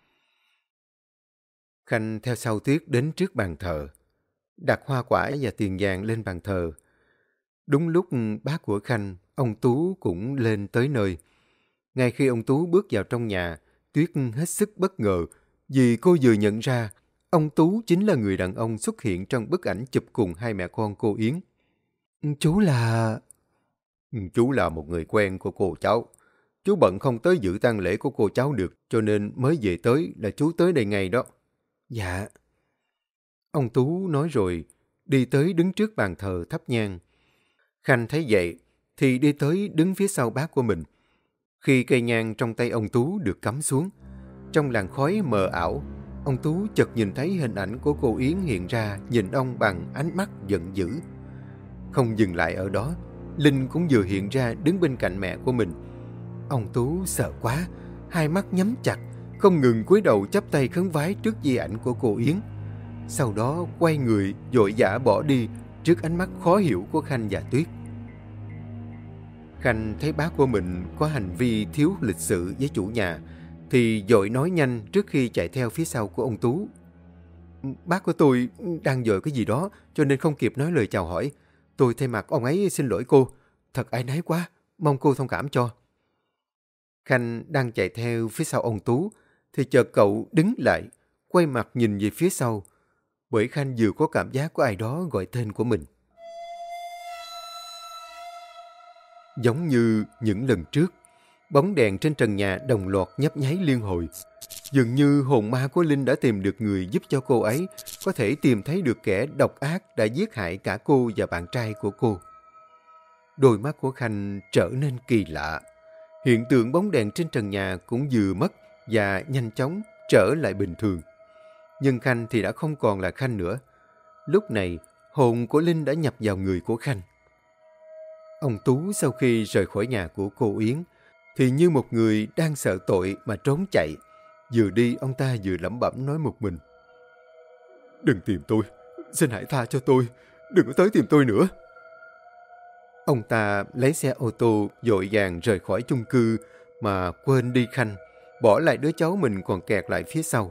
Khanh theo sau Tuyết đến trước bàn thờ, đặt hoa quả và tiền vàng lên bàn thờ. Đúng lúc bác của Khanh, ông Tú cũng lên tới nơi. Ngay khi ông Tú bước vào trong nhà, Tuyết hết sức bất ngờ vì cô vừa nhận ra ông Tú chính là người đàn ông xuất hiện trong bức ảnh chụp cùng hai mẹ con cô Yến. Chú là... Chú là một người quen của cô cháu. Chú bận không tới dự tang lễ của cô cháu được cho nên mới về tới là chú tới đây ngay đó. Dạ. Ông Tú nói rồi, đi tới đứng trước bàn thờ thắp nhang. Khanh thấy vậy, thì đi tới đứng phía sau bác của mình. Khi cây nhang trong tay ông Tú được cắm xuống, trong làn khói mờ ảo, ông Tú chợt nhìn thấy hình ảnh của cô Yến hiện ra nhìn ông bằng ánh mắt giận dữ. Không dừng lại ở đó, Linh cũng vừa hiện ra đứng bên cạnh mẹ của mình. Ông Tú sợ quá, hai mắt nhắm chặt, không ngừng cúi đầu chắp tay khấn vái trước di ảnh của cô Yến. Sau đó quay người vội vã bỏ đi trước ánh mắt khó hiểu của Khanh và Tuyết. Khanh thấy bác của mình có hành vi thiếu lịch sự với chủ nhà, thì vội nói nhanh trước khi chạy theo phía sau của ông Tú. Bác của tôi đang vội cái gì đó cho nên không kịp nói lời chào hỏi. Tôi thay mặt ông ấy xin lỗi cô. Thật áy náy quá, mong cô thông cảm cho. Khanh đang chạy theo phía sau ông Tú, thì chợt cậu đứng lại, quay mặt nhìn về phía sau, bởi Khanh vừa có cảm giác có ai đó gọi tên của mình. Giống như những lần trước, bóng đèn trên trần nhà đồng loạt nhấp nháy liên hồi. Dường như hồn ma của Linh đã tìm được người giúp cho cô ấy có thể tìm thấy được kẻ độc ác đã giết hại cả cô và bạn trai của cô. Đôi mắt của Khanh trở nên kỳ lạ. Hiện tượng bóng đèn trên trần nhà cũng vừa mất và nhanh chóng trở lại bình thường. Nhưng Khanh thì đã không còn là Khanh nữa. Lúc này, hồn của Linh đã nhập vào người của Khanh. Ông Tú sau khi rời khỏi nhà của cô Yến, thì như một người đang sợ tội mà trốn chạy. Vừa đi, ông ta vừa lẩm bẩm nói một mình. Đừng tìm tôi, xin hãy tha cho tôi, đừng có tới tìm tôi nữa. Ông ta lấy xe ô tô vội vàng rời khỏi chung cư mà quên đi Khanh, bỏ lại đứa cháu mình còn kẹt lại phía sau.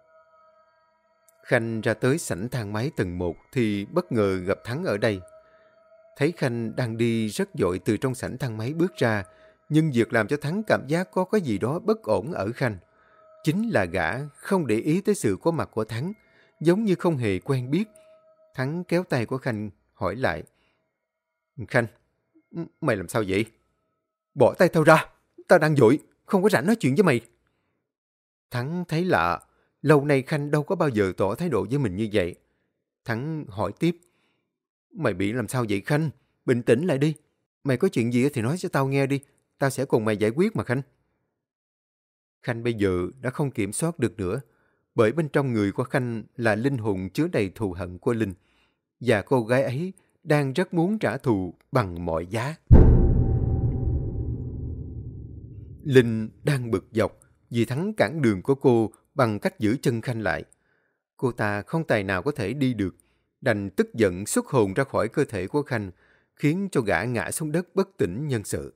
Khanh ra tới sảnh thang máy tầng một thì bất ngờ gặp Thắng ở đây. Thấy Khanh đang đi rất vội từ trong sảnh thang máy bước ra, nhưng việc làm cho Thắng cảm giác có cái gì đó bất ổn ở Khanh. Chính là gã không để ý tới sự có mặt của Thắng, giống như không hề quen biết. Thắng kéo tay của Khanh hỏi lại. Khanh, mày làm sao vậy? Bỏ tay tao ra, tao đang vội, không có rảnh nói chuyện với mày. Thắng thấy lạ, lâu nay Khanh đâu có bao giờ tỏ thái độ với mình như vậy. Thắng hỏi tiếp. Mày bị làm sao vậy Khanh? Bình tĩnh lại đi. Mày có chuyện gì thì nói cho tao nghe đi, tao sẽ cùng mày giải quyết mà Khanh. Khanh bây giờ đã không kiểm soát được nữa, bởi bên trong người của Khanh là linh hồn chứa đầy thù hận của Linh, và cô gái ấy đang rất muốn trả thù bằng mọi giá. Linh đang bực dọc vì Thắng cản đường của cô bằng cách giữ chân Khanh lại. Cô ta không tài nào có thể đi được, đành tức giận xuất hồn ra khỏi cơ thể của Khanh, khiến cho gã ngã xuống đất bất tỉnh nhân sự.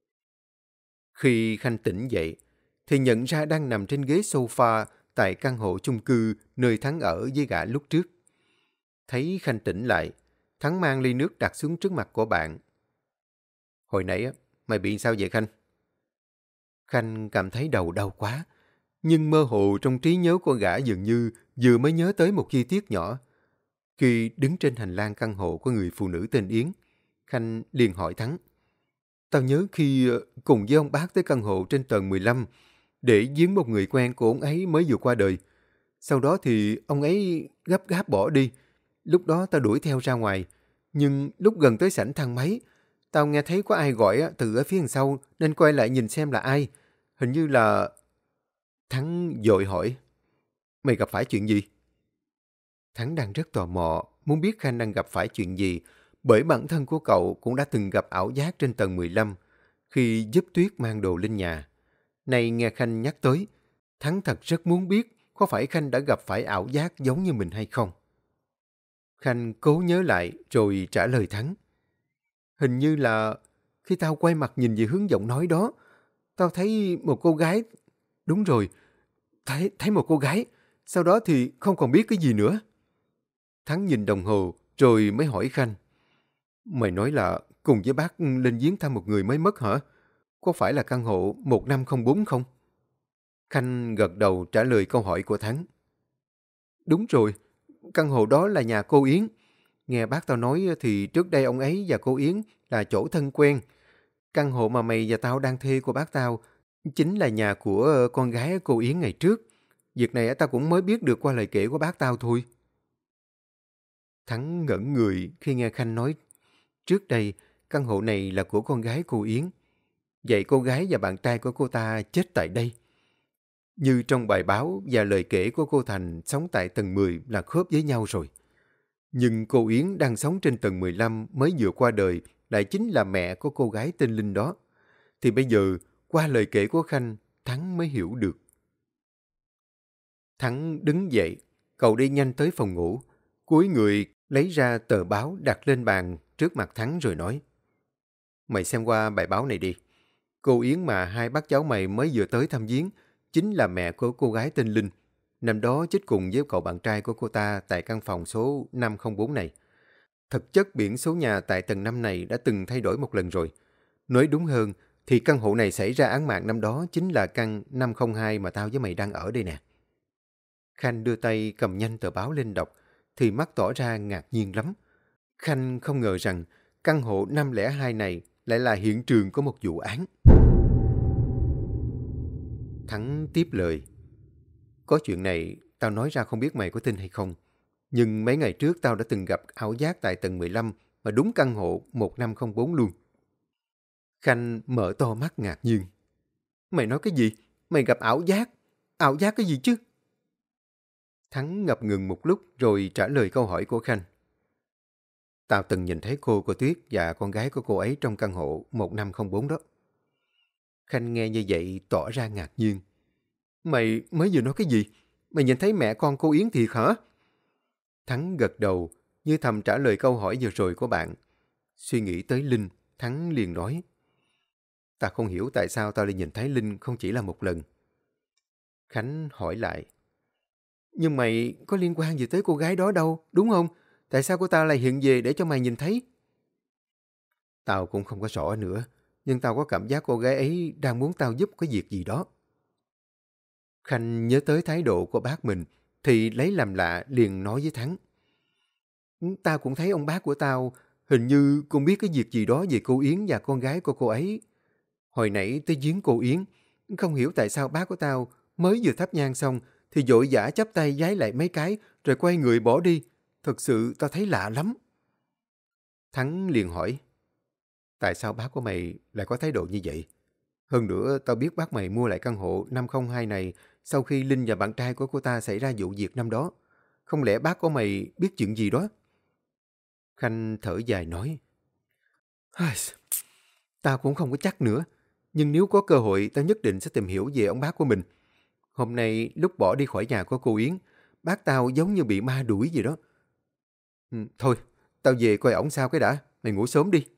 Khi Khanh tỉnh dậy, thì nhận ra đang nằm trên ghế sofa tại căn hộ chung cư nơi Thắng ở với gã lúc trước. Thấy Khanh tỉnh lại, Thắng mang ly nước đặt xuống trước mặt của bạn. Hồi nãy mày bị sao vậy Khanh? Khanh cảm thấy đầu đau quá, nhưng mơ hồ trong trí nhớ của gã dường như vừa mới nhớ tới một chi tiết nhỏ. Khi đứng trên hành lang căn hộ của người phụ nữ tên Yến, Khanh liền hỏi Thắng. Tao nhớ khi cùng với ông bác tới căn hộ trên tầng mười lăm để viếng một người quen của ông ấy mới vừa qua đời. Sau đó thì ông ấy gấp gáp bỏ đi. Lúc đó tao đuổi theo ra ngoài. Nhưng lúc gần tới sảnh thang máy, tao nghe thấy có ai gọi từ ở phía sau nên quay lại nhìn xem là ai. Hình như là... Thắng vội hỏi. Mày gặp phải chuyện gì? Thắng đang rất tò mò, muốn biết Khanh đang gặp phải chuyện gì, bởi bản thân của cậu cũng đã từng gặp ảo giác trên tầng mười lăm khi giúp Tuyết mang đồ lên nhà. Nay nghe Khanh nhắc tới, Thắng thật rất muốn biết có phải Khanh đã gặp phải ảo giác giống như mình hay không. Khanh cố nhớ lại rồi trả lời Thắng. Hình như là khi tao quay mặt nhìn về hướng giọng nói đó, tao thấy một cô gái. Đúng rồi, thấy, thấy một cô gái. Sau đó thì không còn biết cái gì nữa. Thắng nhìn đồng hồ rồi mới hỏi Khanh. Mày nói là cùng với bác lên viếng thăm một người mới mất hả? Có phải là căn hộ một năm không bốn không? Khanh gật đầu trả lời câu hỏi của Thắng. Đúng rồi, căn hộ đó là nhà cô Yến. Nghe bác tao nói thì trước đây ông ấy và cô Yến là chỗ thân quen. Căn hộ mà mày và tao đang thuê của bác tao chính là nhà của con gái cô Yến ngày trước. Việc này tao cũng mới biết được qua lời kể của bác tao thôi. Thắng ngẩn người khi nghe Khanh nói trước đây căn hộ này là của con gái cô Yến. Vậy cô gái và bạn trai của cô ta chết tại đây. Như trong bài báo và lời kể của cô Thành sống tại tầng mười là khớp với nhau rồi. Nhưng cô Yến đang sống trên tầng mười lăm mới vừa qua đời lại chính là mẹ của cô gái tên Linh đó. Thì bây giờ, qua lời kể của Khanh, Thắng mới hiểu được. Thắng đứng dậy, cậu đi nhanh tới phòng ngủ, cúi người lấy ra tờ báo đặt lên bàn trước mặt Thắng rồi nói: Mày xem qua bài báo này đi. Cô Yến mà hai bác cháu mày mới vừa tới thăm viếng chính là mẹ của cô gái tên Linh. Năm đó chết cùng với cậu bạn trai của cô ta tại căn phòng số năm không bốn này. Thực chất biển số nhà tại tầng năm này đã từng thay đổi một lần rồi. Nói đúng hơn thì căn hộ này xảy ra án mạng năm đó chính là căn năm không hai mà tao với mày đang ở đây nè. Khanh đưa tay cầm nhanh tờ báo lên đọc thì mắt tỏ ra ngạc nhiên lắm. Khanh không ngờ rằng căn hộ năm không hai này lại là hiện trường của một vụ án. Thắng tiếp lời: Có chuyện này tao nói ra không biết mày có tin hay không. Nhưng mấy ngày trước tao đã từng gặp ảo giác tại tầng mười lăm mà đúng căn hộ một năm không bốn luôn. Khanh mở to mắt ngạc nhiên. Mày nói cái gì? Mày gặp ảo giác? Ảo giác cái gì chứ? Thắng ngập ngừng một lúc rồi trả lời câu hỏi của Khanh. Tao từng nhìn thấy cô của Tuyết và con gái của cô ấy trong căn hộ một năm không bốn đó. Khanh nghe như vậy tỏ ra ngạc nhiên. Mày mới vừa nói cái gì? Mày nhìn thấy mẹ con cô Yến thiệt hả? Thắng gật đầu như thầm trả lời câu hỏi vừa rồi của bạn. Suy nghĩ tới Linh, Thắng liền nói: Ta không hiểu tại sao tao lại nhìn thấy Linh không chỉ là một lần. Khánh hỏi lại: Nhưng mày có liên quan gì tới cô gái đó đâu, đúng không? Tại sao cô ta lại hiện về để cho mày nhìn thấy? Tao cũng không có rõ nữa, nhưng tao có cảm giác cô gái ấy đang muốn tao giúp cái việc gì đó. Khanh nhớ tới thái độ của bác mình, thì lấy làm lạ liền nói với Thắng: Tao cũng thấy ông bác của tao hình như cũng biết cái việc gì đó về cô Yến và con gái của cô ấy. Hồi nãy tới giếng cô Yến, không hiểu tại sao bác của tao mới vừa thắp nhang xong thì vội vã chắp tay vái lại mấy cái rồi quay người bỏ đi. Thật sự tao thấy lạ lắm. Thắng liền hỏi: Tại sao bác của mày lại có thái độ như vậy? Hơn nữa, tao biết bác mày mua lại căn hộ năm không hai này sau khi Linh và bạn trai của cô ta xảy ra vụ việc năm đó. Không lẽ bác của mày biết chuyện gì đó? Khanh thở dài nói: Tao cũng không có chắc nữa. Nhưng nếu có cơ hội, tao nhất định sẽ tìm hiểu về ông bác của mình. Hôm nay, lúc bỏ đi khỏi nhà của cô Yến, bác tao giống như bị ma đuổi gì đó. Ừ, thôi, tao về coi ổng sao cái đã. Mày ngủ sớm đi.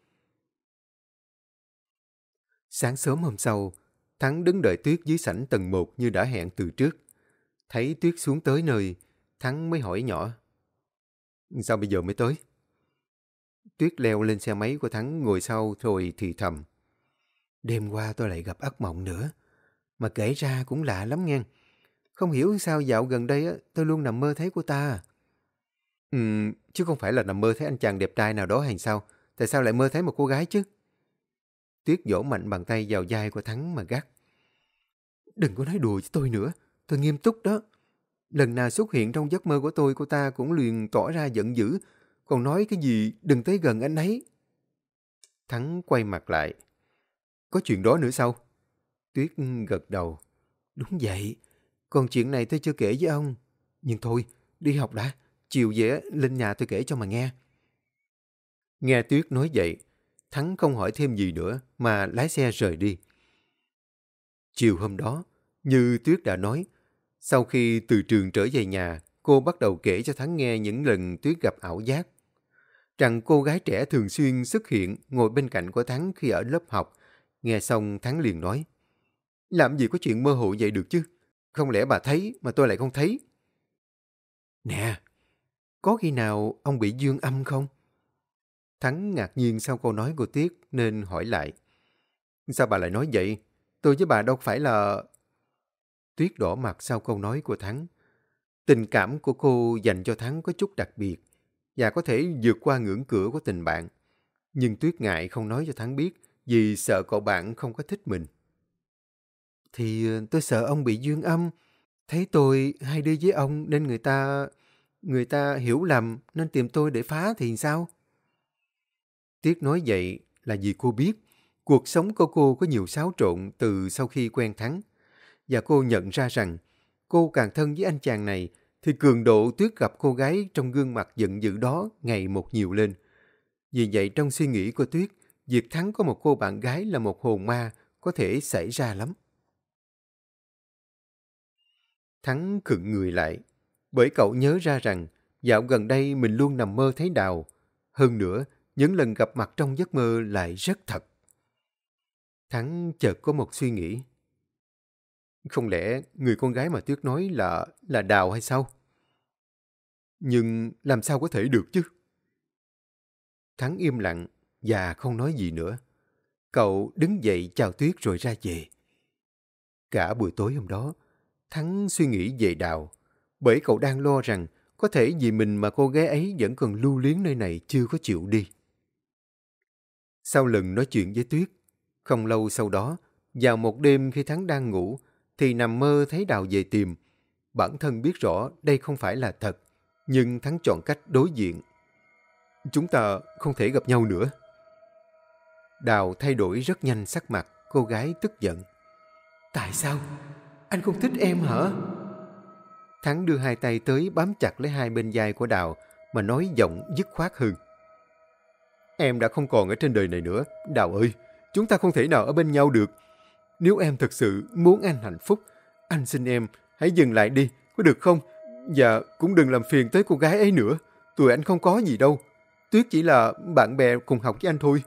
Sáng sớm hôm sau, Thắng đứng đợi Tuyết dưới sảnh tầng một như đã hẹn từ trước. Thấy Tuyết xuống tới nơi, Thắng mới hỏi nhỏ: Sao bây giờ mới tới? Tuyết leo lên xe máy của Thắng ngồi sau rồi thì thầm: Đêm qua tôi lại gặp ác mộng nữa. Mà kể ra cũng lạ lắm nghe. Không hiểu sao dạo gần đây á, tôi luôn nằm mơ thấy cô ta. Ừ, chứ không phải là nằm mơ thấy anh chàng đẹp trai nào đó hay sao? Tại sao lại mơ thấy một cô gái chứ? Tuyết vỗ mạnh bàn tay vào vai của Thắng mà gắt: Đừng có nói đùa với tôi nữa. Tôi nghiêm túc đó. Lần nào xuất hiện trong giấc mơ của tôi, cô ta cũng liền tỏ ra giận dữ. Còn nói cái gì đừng tới gần anh ấy. Thắng quay mặt lại: Có chuyện đó nữa sao? Tuyết gật đầu: Đúng vậy. Còn chuyện này tôi chưa kể với ông. Nhưng thôi, đi học đã. Chiều về lên nhà tôi kể cho mà nghe. Nghe Tuyết nói vậy, Thắng không hỏi thêm gì nữa mà lái xe rời đi. Chiều hôm đó, như Tuyết đã nói, sau khi từ trường trở về nhà, cô bắt đầu kể cho Thắng nghe những lần Tuyết gặp ảo giác. Rằng cô gái trẻ thường xuyên xuất hiện ngồi bên cạnh của Thắng khi ở lớp học. Nghe xong Thắng liền nói: Làm gì có chuyện mơ hồ vậy được chứ? Không lẽ bà thấy mà tôi lại không thấy? Nè, có khi nào ông bị dương âm không? Thắng ngạc nhiên sau câu nói của Tuyết nên hỏi lại: Sao bà lại nói vậy? Tôi với bà đâu phải là... Tuyết đỏ mặt sau câu nói của Thắng. Tình cảm của cô dành cho Thắng có chút đặc biệt và có thể vượt qua ngưỡng cửa của tình bạn. Nhưng Tuyết ngại không nói cho Thắng biết vì sợ cậu bạn không có thích mình. Thì tôi sợ ông bị dương âm. Thấy tôi hay đi với ông nên người ta... người ta hiểu lầm nên tìm tôi để phá thì sao? Tuyết nói vậy là vì cô biết cuộc sống của cô có nhiều xáo trộn từ sau khi quen Thắng. Và cô nhận ra rằng cô càng thân với anh chàng này thì cường độ Tuyết gặp cô gái trong gương mặt giận dữ đó ngày một nhiều lên. Vì vậy trong suy nghĩ của Tuyết, việc Thắng có một cô bạn gái là một hồn ma có thể xảy ra lắm. Thắng khựng người lại, bởi cậu nhớ ra rằng dạo gần đây mình luôn nằm mơ thấy Đào. Hơn nữa, những lần gặp mặt trong giấc mơ lại rất thật. Thắng chợt có một suy nghĩ. Không lẽ người con gái mà Tuyết nói là là Đào hay sao? Nhưng làm sao có thể được chứ? Thắng im lặng và không nói gì nữa. Cậu đứng dậy chào Tuyết rồi ra về. Cả buổi tối hôm đó, Thắng suy nghĩ về Đào, bởi cậu đang lo rằng có thể vì mình mà cô gái ấy vẫn còn lưu luyến nơi này chưa có chịu đi. Sau lần nói chuyện với Tuyết, không lâu sau đó, vào một đêm khi Thắng đang ngủ, thì nằm mơ thấy Đào về tìm. Bản thân biết rõ đây không phải là thật, nhưng Thắng chọn cách đối diện. Chúng ta không thể gặp nhau nữa. Đào thay đổi rất nhanh sắc mặt, cô gái tức giận. Tại sao? Anh không thích em hả? Thắng đưa hai tay tới bám chặt lấy hai bên vai của Đào mà nói giọng dứt khoát hơn. Em đã không còn ở trên đời này nữa. Đào ơi, chúng ta không thể nào ở bên nhau được. Nếu em thật sự muốn anh hạnh phúc, anh xin em hãy dừng lại đi, có được không? Và cũng đừng làm phiền tới cô gái ấy nữa. Tụi anh không có gì đâu. Tuyết chỉ là bạn bè cùng học với anh thôi.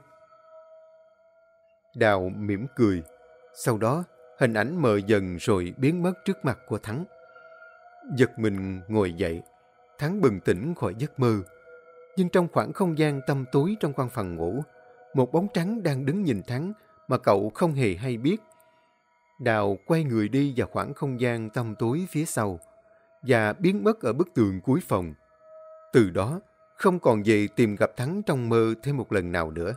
Đào mỉm cười. Sau đó, hình ảnh mờ dần rồi biến mất trước mặt của Thắng. Giật mình ngồi dậy, Thắng bừng tỉnh khỏi giấc mơ. Nhưng trong khoảng không gian tăm tối trong căn phòng ngủ, một bóng trắng đang đứng nhìn Thắng mà cậu không hề hay biết. Đào quay người đi vào khoảng không gian tăm tối phía sau và biến mất ở bức tường cuối phòng. Từ đó, không còn về tìm gặp Thắng trong mơ thêm một lần nào nữa.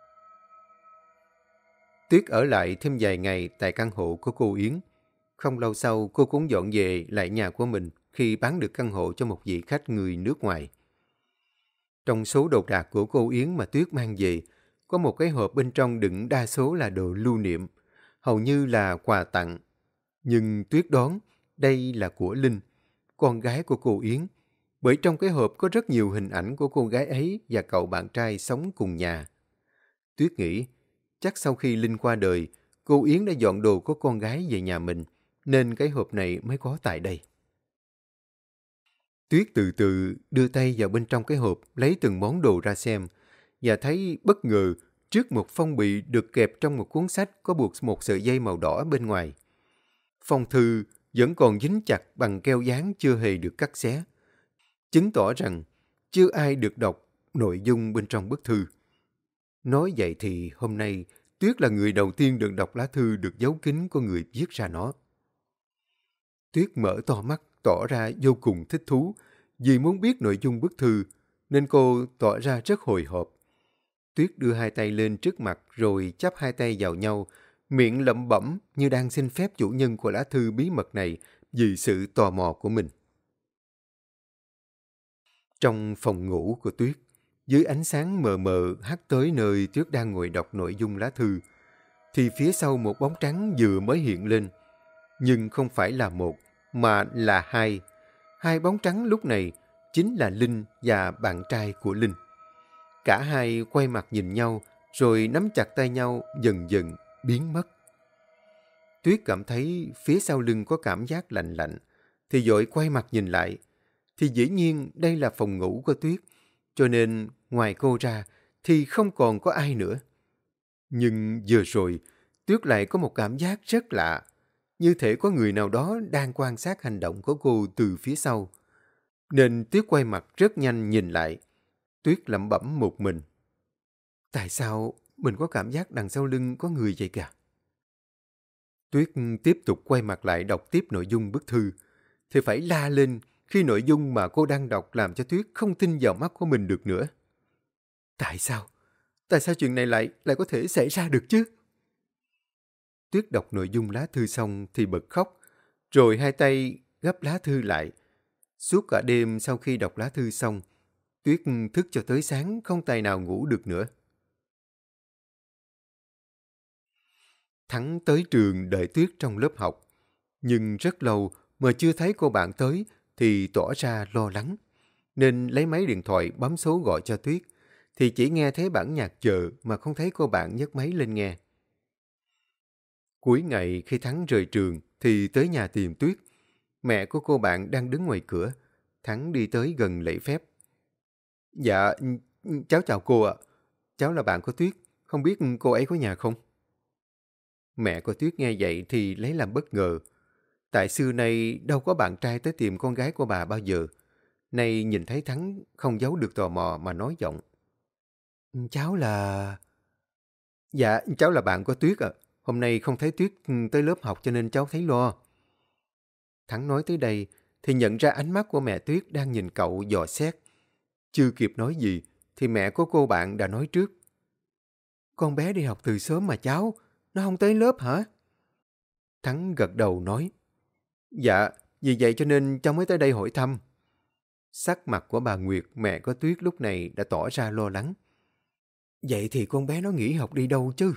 Tuyết ở lại thêm vài ngày tại căn hộ của cô Yến. Không lâu sau, cô cũng dọn về lại nhà của mình khi bán được căn hộ cho một vị khách người nước ngoài. Trong số đồ đạc của cô Yến mà Tuyết mang về, có một cái hộp bên trong đựng đa số là đồ lưu niệm, hầu như là quà tặng. Nhưng Tuyết đoán đây là của Linh, con gái của cô Yến, bởi trong cái hộp có rất nhiều hình ảnh của cô gái ấy và cậu bạn trai sống cùng nhà. Tuyết nghĩ, chắc sau khi Linh qua đời, cô Yến đã dọn đồ của con gái về nhà mình, nên cái hộp này mới có tại đây. Tuyết từ từ đưa tay vào bên trong cái hộp, lấy từng món đồ ra xem, và thấy bất ngờ trước một phong bì được kẹp trong một cuốn sách có buộc một sợi dây màu đỏ bên ngoài. Phong thư vẫn còn dính chặt bằng keo dán chưa hề được cắt xé, chứng tỏ rằng chưa ai được đọc nội dung bên trong bức thư. Nói vậy thì hôm nay Tuyết là người đầu tiên được đọc lá thư được giấu kín của người viết ra nó. Tuyết mở to mắt, tỏ ra vô cùng thích thú vì muốn biết nội dung bức thư, nên cô tỏ ra rất hồi hộp. Tuyết đưa hai tay lên trước mặt rồi chắp hai tay vào nhau, miệng lẩm bẩm như đang xin phép chủ nhân của lá thư bí mật này vì sự tò mò của mình. Trong phòng ngủ của Tuyết, dưới ánh sáng mờ mờ hắt tới nơi Tuyết đang ngồi đọc nội dung lá thư, thì phía sau một bóng trắng vừa mới hiện lên. Nhưng không phải là một, mà là hai. Hai bóng trắng lúc này chính là Linh và bạn trai của Linh. Cả hai quay mặt nhìn nhau, rồi nắm chặt tay nhau dần dần biến mất. Tuyết cảm thấy phía sau lưng có cảm giác lạnh lạnh, thì vội quay mặt nhìn lại. Thì dĩ nhiên đây là phòng ngủ của Tuyết, cho nên ngoài cô ra thì không còn có ai nữa. Nhưng vừa rồi, Tuyết lại có một cảm giác rất lạ, như thể có người nào đó đang quan sát hành động của cô từ phía sau. Nên Tuyết quay mặt rất nhanh nhìn lại. Tuyết lẩm bẩm một mình. Tại sao mình có cảm giác đằng sau lưng có người vậy kìa? Tuyết tiếp tục quay mặt lại đọc tiếp nội dung bức thư, thì phải la lên khi nội dung mà cô đang đọc làm cho Tuyết không tin vào mắt của mình được nữa. Tại sao? Tại sao chuyện này lại lại có thể xảy ra được chứ? Tuyết đọc nội dung lá thư xong thì bật khóc, rồi hai tay gấp lá thư lại. Suốt cả đêm sau khi đọc lá thư xong, Tuyết thức cho tới sáng không tài nào ngủ được nữa. Thắng tới trường đợi Tuyết trong lớp học, nhưng rất lâu mà chưa thấy cô bạn tới thì tỏ ra lo lắng, nên lấy máy điện thoại bấm số gọi cho Tuyết, thì chỉ nghe thấy bản nhạc chờ mà không thấy cô bạn nhấc máy lên nghe. Cuối ngày khi Thắng rời trường thì tới nhà tìm Tuyết. Mẹ của cô bạn đang đứng ngoài cửa. Thắng đi tới gần lễ phép. Dạ, cháu chào cô ạ. Cháu là bạn của Tuyết. Không biết cô ấy có nhà không? Mẹ của Tuyết nghe vậy thì lấy làm bất ngờ. Tại xưa nay đâu có bạn trai tới tìm con gái của bà bao giờ. Nay nhìn thấy Thắng không giấu được tò mò mà nói giọng. Cháu là... Dạ, cháu là bạn của Tuyết ạ. Hôm nay không thấy Tuyết tới lớp học cho nên cháu thấy lo. Thắng nói tới đây thì nhận ra ánh mắt của mẹ Tuyết đang nhìn cậu dò xét. Chưa kịp nói gì thì mẹ của cô bạn đã nói trước. Con bé đi học từ sớm mà cháu, nó không tới lớp hả? Thắng gật đầu nói. Dạ, vì vậy cho nên cháu mới tới đây hỏi thăm. Sắc mặt của bà Nguyệt, mẹ của Tuyết lúc này đã tỏ ra lo lắng. Vậy thì con bé nó nghỉ học đi đâu chứ?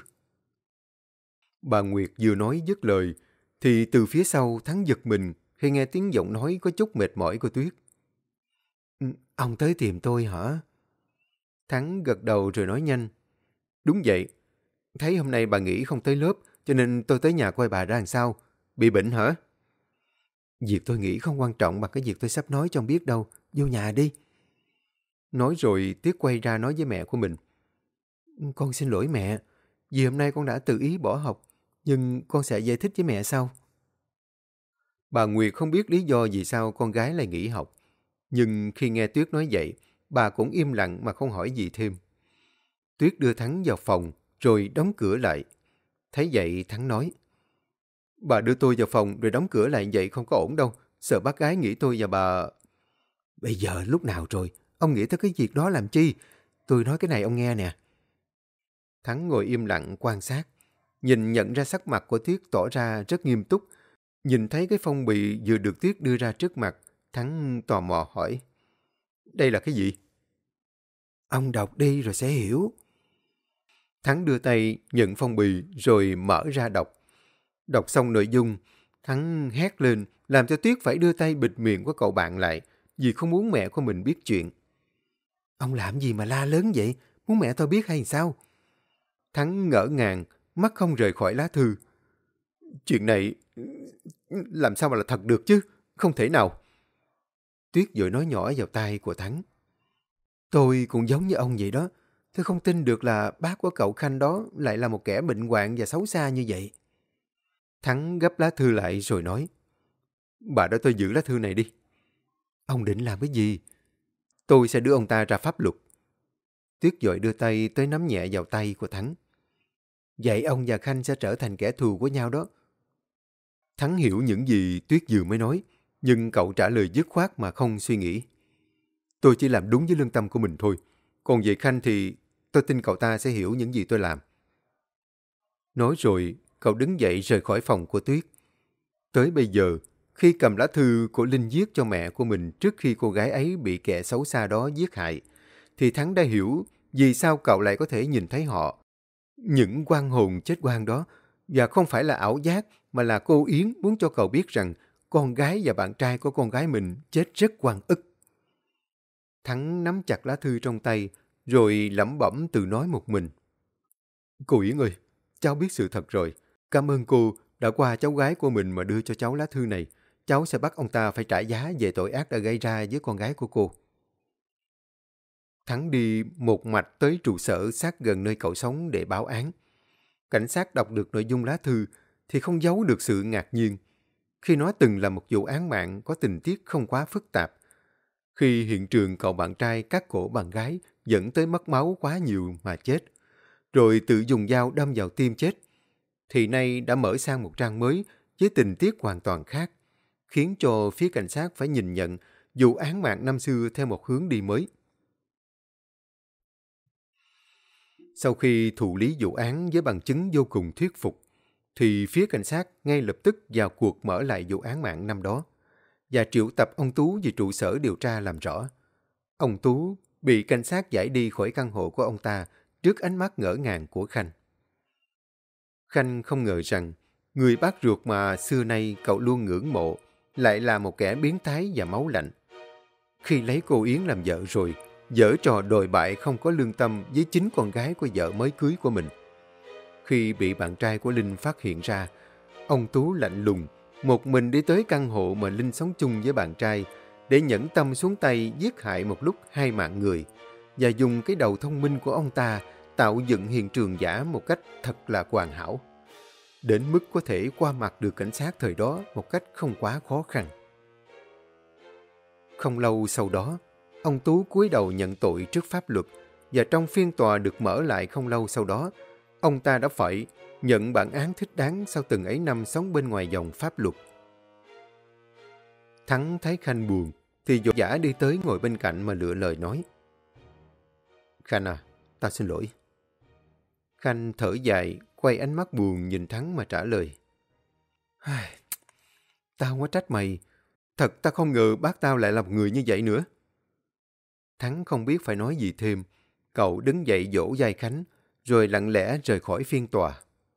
Bà Nguyệt vừa nói dứt lời, thì từ phía sau Thắng giật mình khi nghe tiếng giọng nói có chút mệt mỏi của Tuyết. Ông tới tìm tôi hả? Thắng gật đầu rồi nói nhanh. Đúng vậy. Thấy hôm nay bà nghỉ không tới lớp, cho nên tôi tới nhà coi bà ra làm sao. Bị bệnh hả? Việc tôi nghĩ không quan trọng bằng cái việc tôi sắp nói cho ông biết đâu. Vô nhà đi. Nói rồi Tuyết quay ra nói với mẹ của mình. Con xin lỗi mẹ. Vì hôm nay con đã tự ý bỏ học. Nhưng con sẽ giải thích với mẹ sau. Bà Nguyệt không biết lý do vì sao con gái lại nghỉ học. Nhưng khi nghe Tuyết nói vậy, bà cũng im lặng mà không hỏi gì thêm. Tuyết đưa Thắng vào phòng, rồi đóng cửa lại. Thấy vậy Thắng nói. Bà đưa tôi vào phòng rồi đóng cửa lại vậy không có ổn đâu. Sợ bác gái nghĩ tôi và bà... Bây giờ lúc nào rồi? Ông nghĩ tới cái việc đó làm chi? Tôi nói cái này ông nghe nè. Thắng ngồi im lặng quan sát. Nhìn nhận ra sắc mặt của Tuyết tỏ ra rất nghiêm túc. Nhìn thấy cái phong bì vừa được Tuyết đưa ra trước mặt, Thắng tò mò hỏi. Đây là cái gì? Ông đọc đi rồi sẽ hiểu. Thắng đưa tay nhận phong bì rồi mở ra đọc. Đọc xong nội dung, Thắng hét lên làm cho Tuyết phải đưa tay bịt miệng của cậu bạn lại vì không muốn mẹ của mình biết chuyện. Ông làm gì mà la lớn vậy? Muốn mẹ tôi biết hay sao? Thắng ngỡ ngàng, mắt không rời khỏi lá thư. Chuyện này làm sao mà là thật được chứ? Không thể nào. Tuyết vội nói nhỏ vào tai của Thắng. Tôi cũng giống như ông vậy đó. Tôi không tin được là bác của cậu Khanh đó lại là một kẻ bệnh hoạn và xấu xa như vậy. Thắng gấp lá thư lại rồi nói. Bà đã tôi giữ lá thư này đi. Ông định làm cái gì? Tôi sẽ đưa ông ta ra pháp luật. Tuyết vội đưa tay tới nắm nhẹ vào tay của Thắng. Vậy ông và Khanh sẽ trở thành kẻ thù của nhau đó. Thắng hiểu những gì Tuyết vừa mới nói, nhưng cậu trả lời dứt khoát mà không suy nghĩ. Tôi chỉ làm đúng với lương tâm của mình thôi. Còn về Khanh thì tôi tin cậu ta sẽ hiểu những gì tôi làm. Nói rồi, cậu đứng dậy rời khỏi phòng của Tuyết. Tới bây giờ, khi cầm lá thư của Linh viết cho mẹ của mình trước khi cô gái ấy bị kẻ xấu xa đó giết hại, thì Thắng đã hiểu vì sao cậu lại có thể nhìn thấy họ. Những oan hồn chết oan đó, và không phải là ảo giác, mà là cô Yến muốn cho cậu biết rằng con gái và bạn trai của con gái mình chết rất oan ức. Thắng nắm chặt lá thư trong tay, rồi lẩm bẩm tự nói một mình. Cô Yến ơi, cháu biết sự thật rồi. Cảm ơn cô đã qua cháu gái của mình mà đưa cho cháu lá thư này. Cháu sẽ bắt ông ta phải trả giá về tội ác đã gây ra với con gái của cô. Thắng đi một mạch tới trụ sở sát gần nơi cậu sống để báo án. Cảnh sát đọc được nội dung lá thư thì không giấu được sự ngạc nhiên. Khi nó từng là một vụ án mạng có tình tiết không quá phức tạp. Khi hiện trường cậu bạn trai cắt cổ bạn gái dẫn tới mất máu quá nhiều mà chết, rồi tự dùng dao đâm vào tim chết, thì nay đã mở sang một trang mới với tình tiết hoàn toàn khác, khiến cho phía cảnh sát phải nhìn nhận vụ án mạng năm xưa theo một hướng đi mới. Sau khi thụ lý vụ án với bằng chứng vô cùng thuyết phục, thì phía cảnh sát ngay lập tức vào cuộc mở lại vụ án mạng năm đó. và triệu tập ông Tú về trụ sở điều tra làm rõ. Ông Tú bị cảnh sát giải đi khỏi căn hộ của ông ta trước ánh mắt ngỡ ngàng của Khanh. Khanh không ngờ rằng người bác ruột mà xưa nay cậu luôn ngưỡng mộ lại là một kẻ biến thái và máu lạnh. Khi lấy cô Yến làm vợ rồi, giở trò đồi bại không có lương tâm với chính con gái của vợ mới cưới của mình. Khi bị bạn trai của Linh phát hiện ra, ông Tú lạnh lùng, một mình đi tới căn hộ mà Linh sống chung với bạn trai để nhẫn tâm xuống tay giết hại một lúc hai mạng người và dùng cái đầu thông minh của ông ta tạo dựng hiện trường giả một cách thật là hoàn hảo, đến mức có thể qua mặt được cảnh sát thời đó một cách không quá khó khăn. Không lâu sau đó, ông Tú cúi đầu nhận tội trước pháp luật và trong phiên tòa được mở lại không lâu sau đó, ông ta đã phải nhận bản án thích đáng sau từng ấy năm sống bên ngoài dòng pháp luật. Thắng thấy Khanh buồn thì vội vã đi tới ngồi bên cạnh mà lựa lời nói. Khanh à, tao xin lỗi. Khanh thở dài, quay ánh mắt buồn nhìn Thắng mà trả lời. Tao không có trách mày. Thật tao không ngờ bác tao lại là một người như vậy nữa. Thắng không biết phải nói gì thêm. Cậu đứng dậy vỗ vai Khánh, rồi lặng lẽ rời khỏi phiên tòa.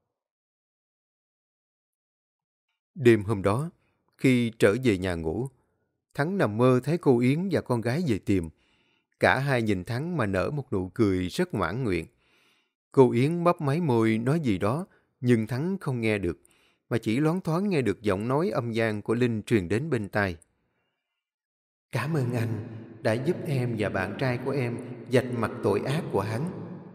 Đêm hôm đó, khi trở về nhà ngủ, Thắng nằm mơ thấy cô Yến và con gái về tìm. Cả hai nhìn Thắng mà nở một nụ cười rất mãn nguyện. Cô Yến bắp máy môi nói gì đó, nhưng Thắng không nghe được, mà chỉ loáng thoáng nghe được giọng nói âm vang của Linh truyền đến bên tai. Cảm ơn anh đã giúp em và bạn trai của em vạch mặt tội ác của hắn.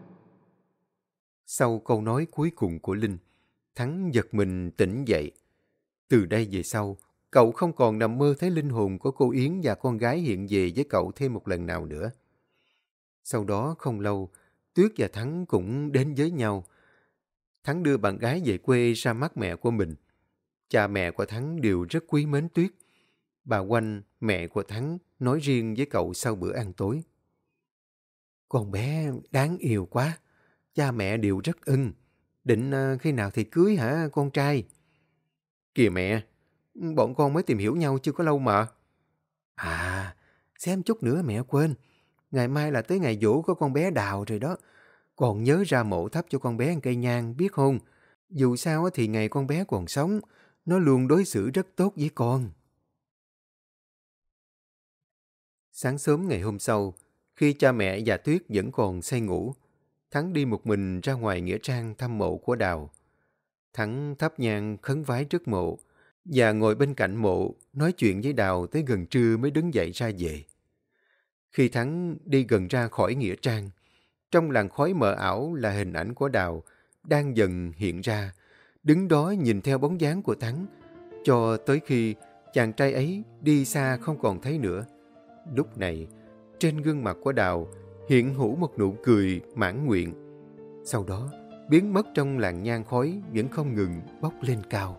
Sau câu nói cuối cùng của Linh, Thắng giật mình tỉnh dậy. Từ đây về sau, cậu không còn nằm mơ thấy linh hồn của cô Yến và con gái hiện về với cậu thêm một lần nào nữa. Sau đó không lâu, Tuyết và Thắng cũng đến với nhau. Thắng đưa bạn gái về quê ra mắt mẹ của mình. Cha mẹ của Thắng đều rất quý mến Tuyết. Bà Oanh, mẹ của Thắng, nói riêng với cậu sau bữa ăn tối. Con bé đáng yêu quá. Cha mẹ đều rất ưng. Định uh, khi nào thì cưới hả con trai? Kìa mẹ, bọn con mới tìm hiểu nhau chưa có lâu mà. À, xem chút nữa mẹ quên. Ngày mai là tới ngày giỗ của con bé Đào rồi đó. Còn nhớ ra mộ thắp cho con bé cây nhang biết không? Dù sao thì ngày con bé còn sống, nó luôn đối xử rất tốt với con. Sáng sớm ngày hôm sau, khi cha mẹ và Tuyết vẫn còn say ngủ, Thắng đi một mình ra ngoài nghĩa trang thăm mộ của Đào. Thắng thắp nhang khấn vái trước mộ và ngồi bên cạnh mộ nói chuyện với Đào tới gần trưa mới đứng dậy ra về. Khi Thắng đi gần ra khỏi nghĩa trang, trong làn khói mờ ảo là hình ảnh của Đào đang dần hiện ra, đứng đó nhìn theo bóng dáng của Thắng, cho tới khi chàng trai ấy đi xa không còn thấy nữa. Lúc này, trên gương mặt của Đào hiện hữu một nụ cười mãn nguyện. Sau đó, biến mất trong làn nhang khói vẫn không ngừng bốc lên cao.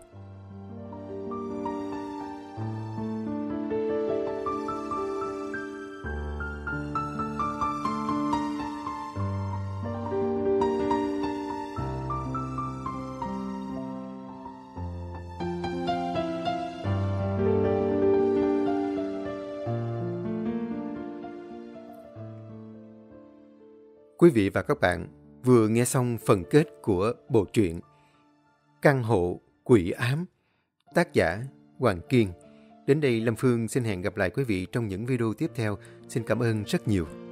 Quý vị và các bạn vừa nghe xong phần kết của bộ truyện Căn hộ quỷ ám, tác giả Hoàng Kiên. Đến đây Lâm Phương xin hẹn gặp lại quý vị trong những video tiếp theo. Xin cảm ơn rất nhiều.